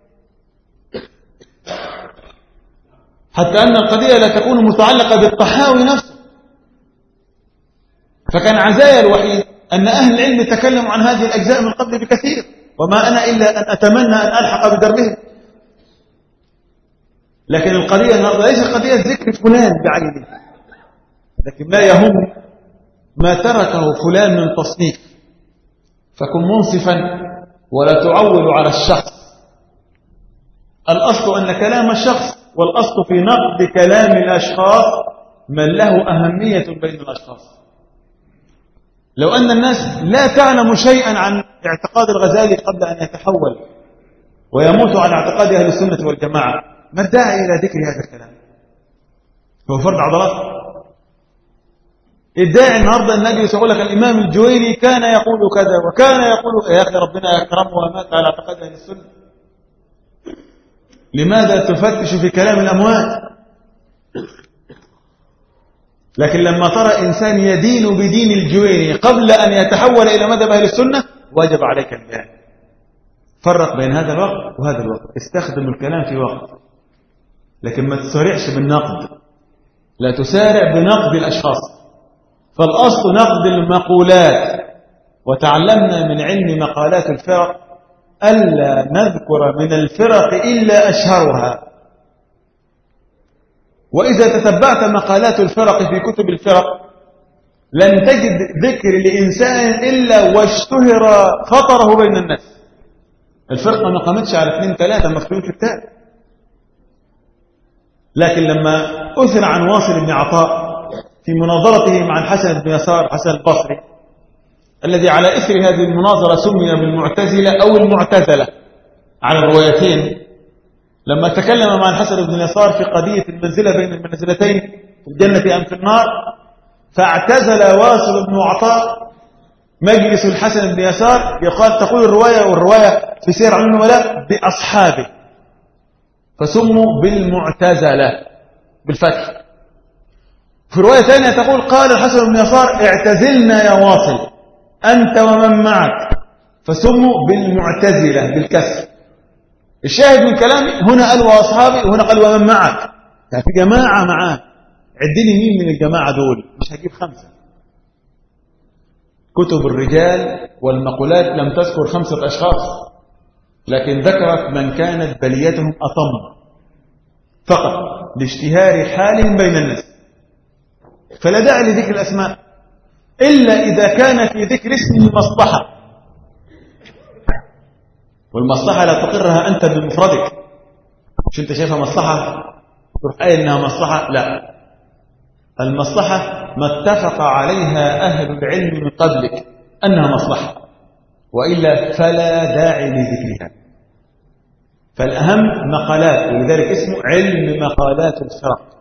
حتى أن القضية لا تكون متعلقة بالطحاوي نفسه. فكان عزايا الوحيد أن أهل العلم تكلموا عن هذه الأجزاء من قبل بكثير، وما أنا إلا أن أتمنى أن ألحق بدربهم. لكن القضية النهارده ليس قضية ذكر فلان بعينه، لكن لا يهم ما تركه فلان من تصنيف، فكن منصفا ولا تعول على الشخص الأصل أن كلام الشخص، والأصل في نقد كلام الأشخاص من له أهمية بين الأشخاص. لو أن الناس لا تعلم شيئا عن اعتقاد الغزالي قبل أن يتحول ويموت على اعتقاد أهل السنة والجماعة، ما الداعي إلى ذكر هذا الكلام؟ هو فرد عضلات؟ الداعي النهارده النبي يقول لك الإمام الجويني كان يقول كذا وكان يقول، يا أخي ربنا يكرمه ومات على اعتقاد أهل السنة. لماذا تفتش في كلام الأموات؟ لكن لما ترى إنسان يدين بدين الجويني قبل أن يتحول إلى مذهب أهل السنة وجب عليك البيان. فرق بين هذا الوقت وهذا الوقت، استخدم الكلام في وقت، لكن ما تسارعش بالنقد، لا تسارع بنقد الأشخاص. فالأصل نقد المقولات، وتعلمنا من علم مقالات الفرق ألا نذكر من الفرق إلا أشهرها. وإذا تتبعت مقالات الفرق في كتب الفرق لن تجد ذكر لإنسان إلا واشتهر خطره بين الناس. الفرقة ما قامتش على اثنين ثلاثة مكتوبين في كتاب، لكن لما أثر عن واصل بن عطاء في مناظرته مع الحسن بن يسار حسن البصري، الذي على إثر هذه المناظرة سمي بالمعتزلة أو المعتزلة على الروايتين، لما تكلم مع الحسن بن يسار في قضية المنزلة بين المنزلتين في الجنة أم في النار، فاعتزل واصل بن عطاء مجلس الحسن بن يسار، يقال تقول الرواية والرواية في سير علم النبلاء بأصحابه، فسموا بالمعتزلة بالفتح. في رواية ثانية تقول قال الحسن بن يسار اعتزلنا يا واصل أنت ومن معك، فسموا بالمعتزلة بالكسر. الشاهد من كلامي هنا قال وأصحابي وهنا قال ومن معك، يعني في جماعة معاه. عدني مين من الجماعة دول، مش هجيب خمسة. كتب الرجال والمقولات لم تذكر خمسة أشخاص، لكن ذكرت من كانت بليتهم أطم فقط لاشتهار حال بين الناس، فلا داعي لذكر الأسماء إلا إذا كان في ذكر اسم مصلحة، والمصلحة لا تقرها أنت بمفردك. مش أنت شايفها مصلحة تروح قايل إنها مصلحة؟ لا، المصلحة ما اتفق عليها أهل العلم من قبلك أنها مصلحة، وإلا فلا داعي لذكرها. فالأهم مقالات، ولذلك اسمه علم مقالات الفرق.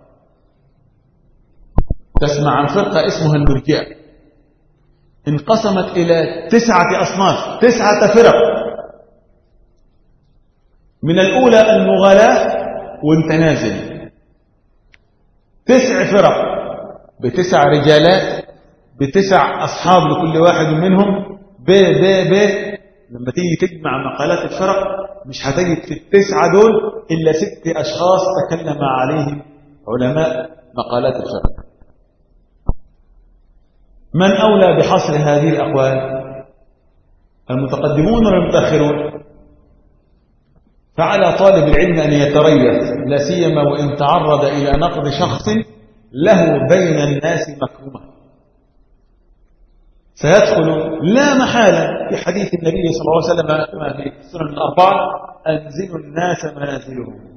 تسمع عن فرقة اسمها المرجئة، انقسمت إلى تسعة أصناف، تسعة فرق. من الأولى المغالاة وانت نازل، تسع فرق بتسع رجالات بتسع أصحاب لكل واحد منهم ب ب ب لما تيجي تجمع مقالات الفرق مش هتجد في التسعة دول إلا ست أشخاص تكلم عليهم علماء مقالات الفرق. من أولى بحصر هذه الأقوال، المتقدمون ولا المتأخرون؟ فعلى طالب العلم أن يتريث، لا سيما وإن تعرض إلى نقد شخص له بين الناس مكرمة، سيدخل لا محالة في حديث النبي صلى الله عليه وسلم كما في السنن الأربعة: أنزلوا الناس منازلهم.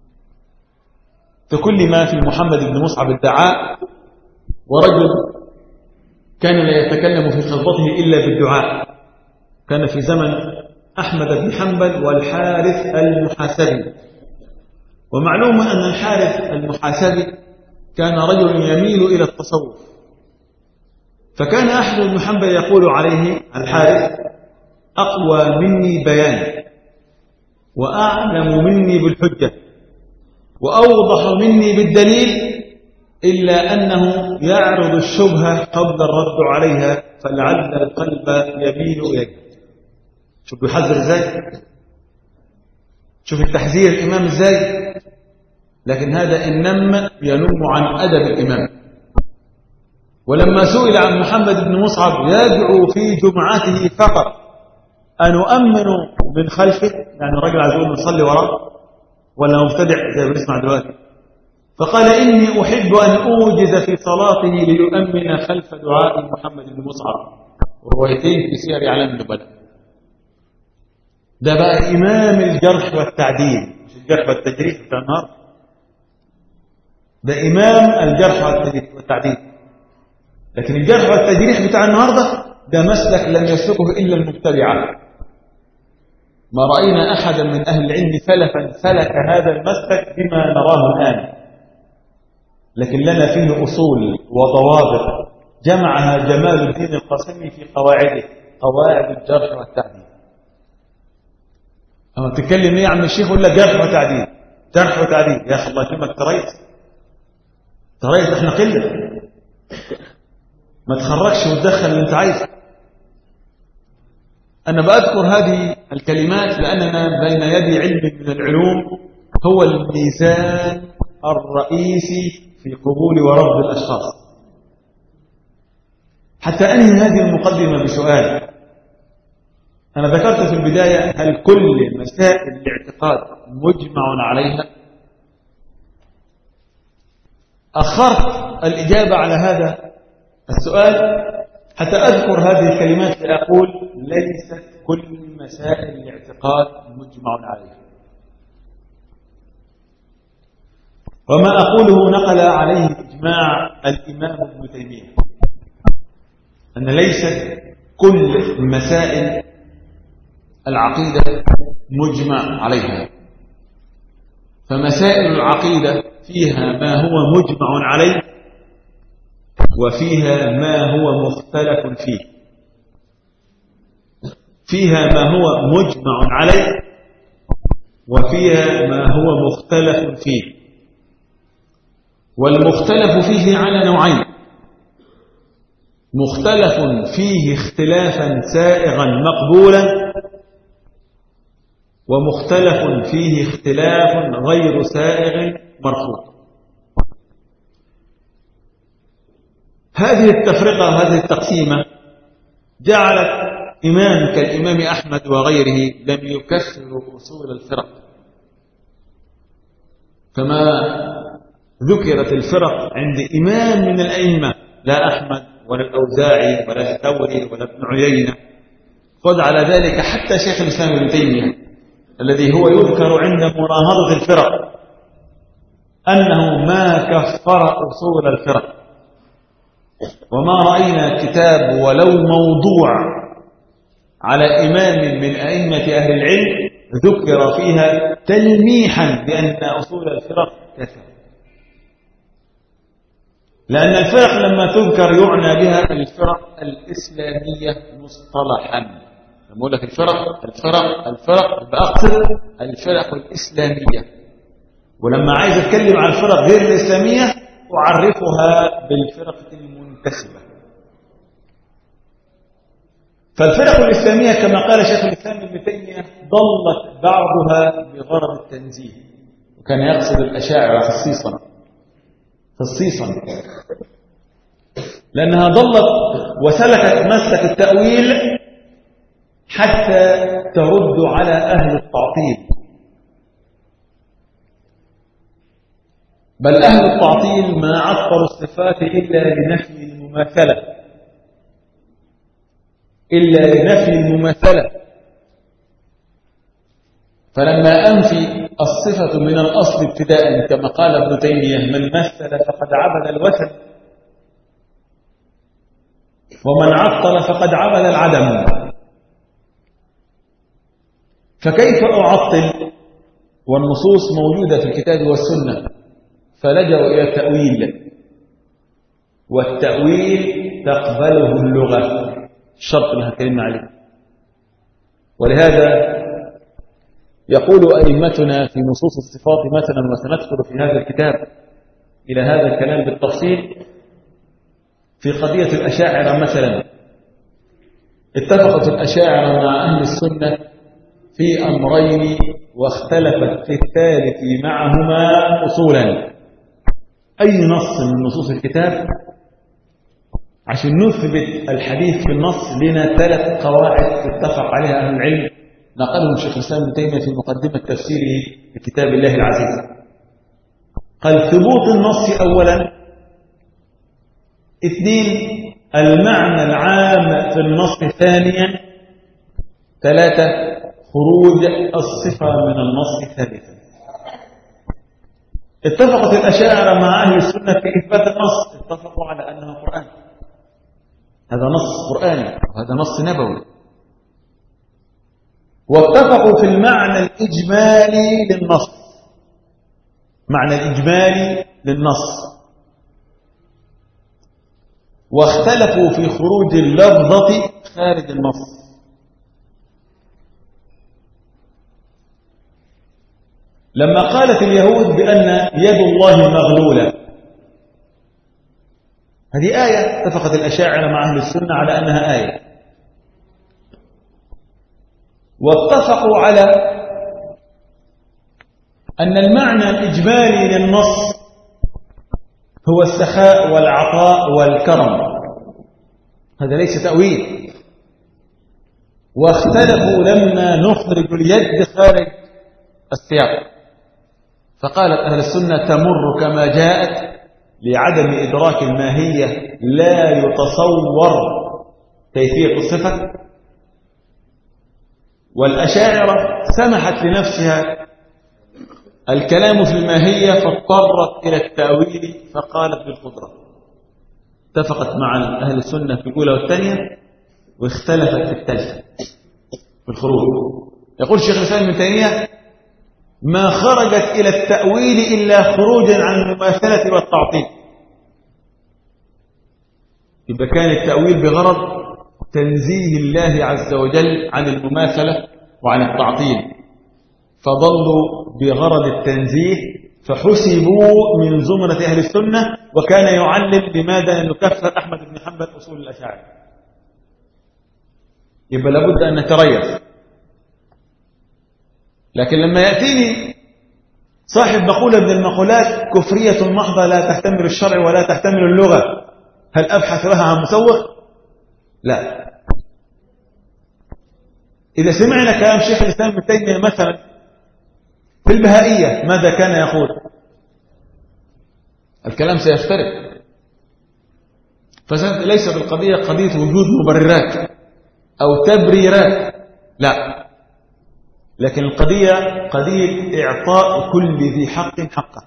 كل ما في محمد بن مصعب الدعاء، ورجل كان لا يتكلم في خطبته إلا بالدعاء. كان في زمن أحمد بن حنبل والحارث المحاسبي، ومعلوم أن الحارث المحاسبي كان رجل يميل إلى التصوف، فكان أحمد بن حنبل يقول عليه الحارث: أقوى مني بيان، وأعلم مني بالحجة، وأوضح مني بالدليل، إلا أنه يعرض الشبهة قبل الرد عليها، فلعل القلب يميل إليه. شوف بيحذر ازاي، شوف التحذير الإمام ازاي. لكن هذا إنما ينم عن أدب الإمام. ولما سئل عن محمد بن مصعب يدعو في جمعته فقط أنؤمن من خلفه، يعني الرجل عايز يقول نصلي وراه ولا مبتدع زي ما بنسمع دلوقتي، فقال: إني أحب أن أوجز في صلاته ليؤمن خلف دعاء محمد بن مصعب. روايتين في سير أعلام النبلاء. ده بقى إمام الجرح والتعديل، مش الجرح والتجريح بتاع النهارده، ده إمام الجرح والتعديل. لكن الجرح والتجريح بتاع النهارده ده مسلك لم يسلكه إلا المبتدعة. ما رأينا أحدا من أهل العلم سلفا سلك هذا المسلك بما نراه الآن، لكن لنا فيه أصول وضوابط جمعها جمال الدين القاسمي في قواعده، قواعد الجرح والتعديل. أما تتكلم ليه يا عم الشيخ؟ يقول لك جرح وتعديل، جرح وتعديل. يا أخي الله يكرمك، تريت تريت احنا قلة، ما تخرجش وتدخل اللي انت عايزه. أنا بأذكر هذه الكلمات لأننا بين يدي علم من العلوم هو الميزان الرئيسي في قبول ورفض الأشخاص. حتى أنهي هذه المقدمة بسؤال. أنا ذكرت في البداية: هل كل مسائل الاعتقاد مجمع عليها؟ أخرت الإجابة على هذا السؤال حتى أذكر هذه الكلمات لأقول: ليست كل مسائل الاعتقاد مجمع عليها. وما أقوله نقل عليه إجماع الإمام ابن تيمية، أن ليست كل مسائل العقيدة مجمع عليها، فمسائل العقيدة فيها ما هو مجمع عليه وفيها ما هو مختلف فيه. فيها ما هو مجمع عليه وفيها ما هو مختلف فيه. والمختلف فيه على نوعين: مختلف فيه اختلافا سائغا مقبولا، ومختلف فيه اختلاف غير سائغ مرفوض. هذه التفرقة، هذه التقسيمة جعلت إمام كالإمام أحمد وغيره لم يكسروا أصول الفرق، كما ذكرت الفرق عند إمام من الأئمة، لا أحمد ولا الأوزاعي ولا الثوري ولا ابن عيينة. خذ على ذلك حتى شيخ الإسلام ابن تيمية الذي هو يذكر عند مناهضة الفرق أنه ما كفر أصول الفرق، وما رأينا كتاب ولو موضوع على إمام من أئمة أهل العلم ذكر فيها تلميحا بأن أصول الفرق كثيرة. لأن الفرق لما تذكر يعنى بها الفرق الإسلامية مصطلحا. لما أقول لك الفرق الفرق الفرق بأقصد الفرق الإسلامية، ولما عايز أتكلم عن الفرق غير الإسلامية أعرفها بالفرق المنتسبة. فالفرق الإسلامية كما قال شيخ الإسلام ابن تيمية ضلت بعضها بغرض التنزيه، وكان يقصد الأشاعرة خصيصا خصيصا لأنها ضلت وسلكت مسلك التأويل حتى ترد على أهل التعطيل. بل أهل التعطيل ما عطلوا الصفات إلا لنفي المماثلة إلا لنفي المماثلة فلما أنفي الصفة من الأصل ابتداء كما قال ابن تيمية: من مثل فقد عبد الوثن، ومن عطل فقد عبد العدم. فكيف أعطل والنصوص موجودة في الكتاب والسنة؟ فلجأوا إلى التأويل، والتأويل تقبله اللغة، الشرط اللي هتكلمنا عليه. ولهذا يقول أئمتنا في نصوص الصفات مثلا، وسندخل في هذا الكتاب إلى هذا الكلام بالتفصيل، في قضية الأشاعرة مثلا اتفقت الأشاعرة مع أهل السنة في أمرين واختلفت في الثالث معهما أصولا. أي نص من نصوص الكتاب عشان نثبت الحديث في النص لنا ثلاث قواعد اتفق عليها أهل العلم، نقلهم شيخ الإسلام ابن تيمية في مقدمة تفسيره لكتاب الله العزيز. قال: ثبوت النص أولا، اثنين المعنى العام في النص ثانيا، ثلاثة خروج الصفة من النص ثالثا. اتفقت الأشاعرة مع أهل السنة في إثبات النص، اتفقوا على أنه قرآن، هذا نص قرآني وهذا نص نبوي. واتفقوا في المعنى الإجمالي للنص، معنى الإجمالي للنص، واختلفوا في خروج اللفظة خارج النص. لما قالت اليهود بأن يد الله مغلولة، هذه آية، اتفقت الأشاعرة مع أهل السنة على أنها آية، واتفقوا على أن المعنى الإجمالي للنص هو السخاء والعطاء والكرم، هذا ليس تأويل. واختلفوا لما نخرج اليد خارج السياق، فقالت أهل السنة تمر كما جاءت لعدم إدراك الماهية، لا يتصور كيفية الصفة. والأشاعرة سمحت لنفسها الكلام في الماهية فاضطرت إلى التأويل فقالت بالقدرة. اتفقت مع أهل السنة في الأولى والثانية واختلفت في الثالثة في الخروج. يقول الشيخ الإسلام ابن تيمية ما خرجت إلى التأويل إلا خروجا عن المماثلة والتعطيل. يبقى كان التأويل بغرض تنزيه الله عز وجل عن المماثلة وعن التعطيل، فضلوا بغرض التنزيه فحسبوا من زمرة أهل السنة. وكان يعلم لماذا نكفر أحمد بن حنبل أصول الأشاعرة. يبقى لابد أن نتريث. لكن لما يأتيني صاحب مقولة من المقولات كفرية محضة لا تحتمل الشرع ولا تحتمل اللغة، هل أبحث لها عن مسوغ؟ لا. إذا سمعنا كلام شيخ الإسلام ابن تيمية مثلا في البهائية ماذا كان يقول؟ الكلام سيفترق. فليس بالقضية قضية وجود مبررات أو تبريرات، لا، لكن القضية قضية إعطاء كل ذي حق حقه.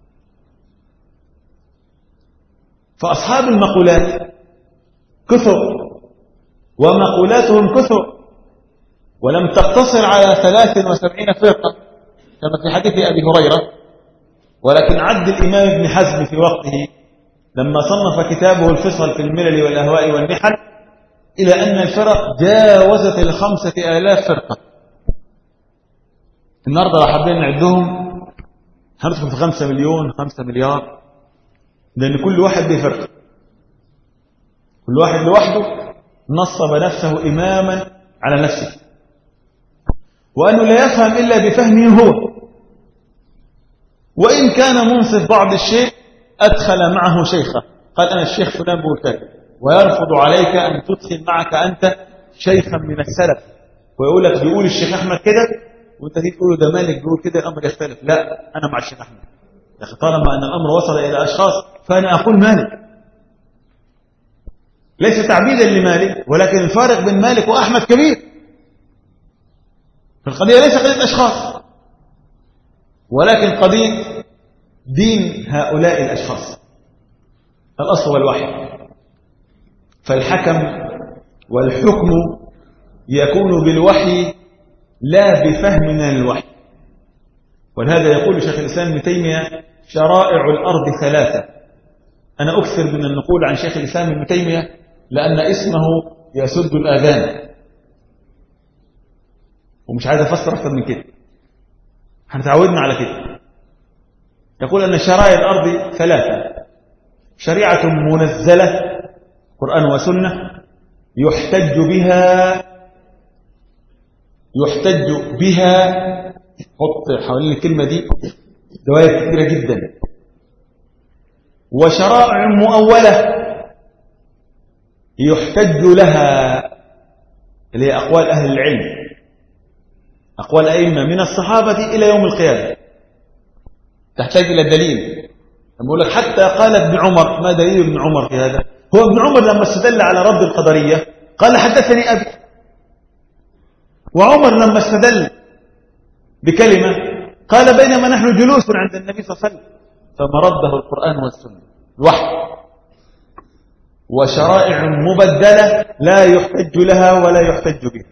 فأصحاب المقولات كثر ومقولاتهم كثر، ولم تقتصر على ثلاث وسبعين فرقة كما في حديث أبي هريرة، ولكن عد الإمام ابن حزم في وقته لما صنف كتابه الفصل في الملل والأهواء والنحل إلى أن الفرق جاوزت الخمسة آلاف فرقة. النهاردة لو حابين نعدهم هندخل في خمسة مليون خمسة مليار، لأن كل واحد بفرقة، كل واحد لوحده نصب نفسه إماما على نفسه، وأنه لا يفهم إلا بفهمه هو، وإن كان منصف بعض الشيء أدخل معه شيخه، قال أنا الشيخ فلان بقول كذا، ويرفض عليك أن تدخل معك أنت شيخا من السلف ويقول لك بيقول الشيخ أحمد كده وانت تيجي تقول له ده مالك بيقول كده، الأمر يختلف. لا، أنا مع الشيخ أحمد. يا أخي طالما أن الأمر وصل إلى أشخاص فأنا أقول مالك، ليس تعبيدا لمالك، ولكن الفارق بين مالك وأحمد كبير. فالقضية ليس قضية أشخاص، ولكن قضية دين هؤلاء الأشخاص. الأصل والوحي، فالحكم والحكم يكون بالوحي لا بفهمنا للوحي. ولهذا يقول شيخ الإسلام ابن تيمية شرائع الأرض ثلاثة. أنا أكثر من النقول عن شيخ الإسلام ابن تيمية لأن اسمه يسد الآذان، ومش عايز أفسر أكثر من كده، هنتعودنا على كده. يقول أن شرائع الأرض ثلاثة: شريعة منزلة قرآن وسنة يحتج بها يحتج بها حط حوالين الكلمة دي دوائر كثيرة جدا. وشرائع مؤولة يحتج لها، اللي هي أقوال أهل العلم، أقوال أئمة من الصحابة إلى يوم القيامة، تحتاج إلى دليل. لما أقول لك حتى قال ابن عمر، ما دليل ابن عمر في هذا؟ هو ابن عمر لما استدل على رد القدرية قال حدثني أبي، وعمر لما استدل بكلمة قال بينما نحن جلوس عند النبي صلى الله عليه وسلم فمرده القرآن والسنة الوحي، وشرائع مبدلة لا يحتج لها ولا يحتج بها،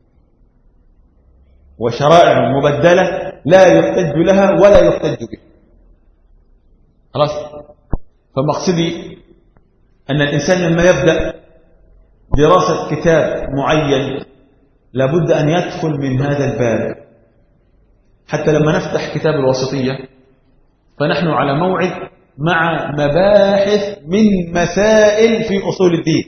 وشرائع مبدلة لا يحتج لها ولا يحتج بها. خلاص. فمقصدي أن الإنسان لما يبدأ دراسة كتاب معين لابد أن يدخل من هذا الباب، حتى لما نفتح كتاب الوسطية فنحن على موعد مع مباحث من مسائل في أصول الدين،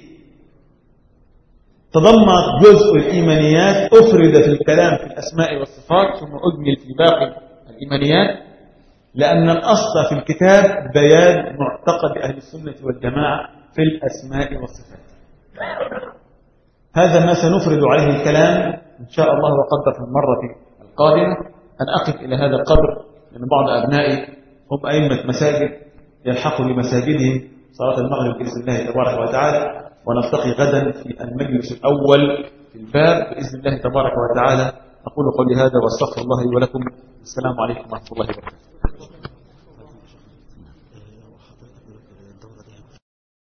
تضمن جزء الإيمانيات أفرد في الكلام في الأسماء والصفات ثم أجمل في باقي الإيمانيات، لأن الأصل في الكتاب بيان معتقد أهل السنة والجماعة في الأسماء والصفات. هذا ما سنفرد عليه الكلام إن شاء الله وقدر في المرة القادمة. أن أقف إلى هذا القدر، لأن بعض أبنائي هم أئمة مساجد يلحقوا لمساجدهم صلاة المغرب بإذن الله تبارك وتعالى، ونلتقي غدا في المجلس الأول في الباب بإذن الله تبارك وتعالى. أقول قولي هذا واستغفر الله لي ولكم. السلام عليكم ورحمة الله وبركاته.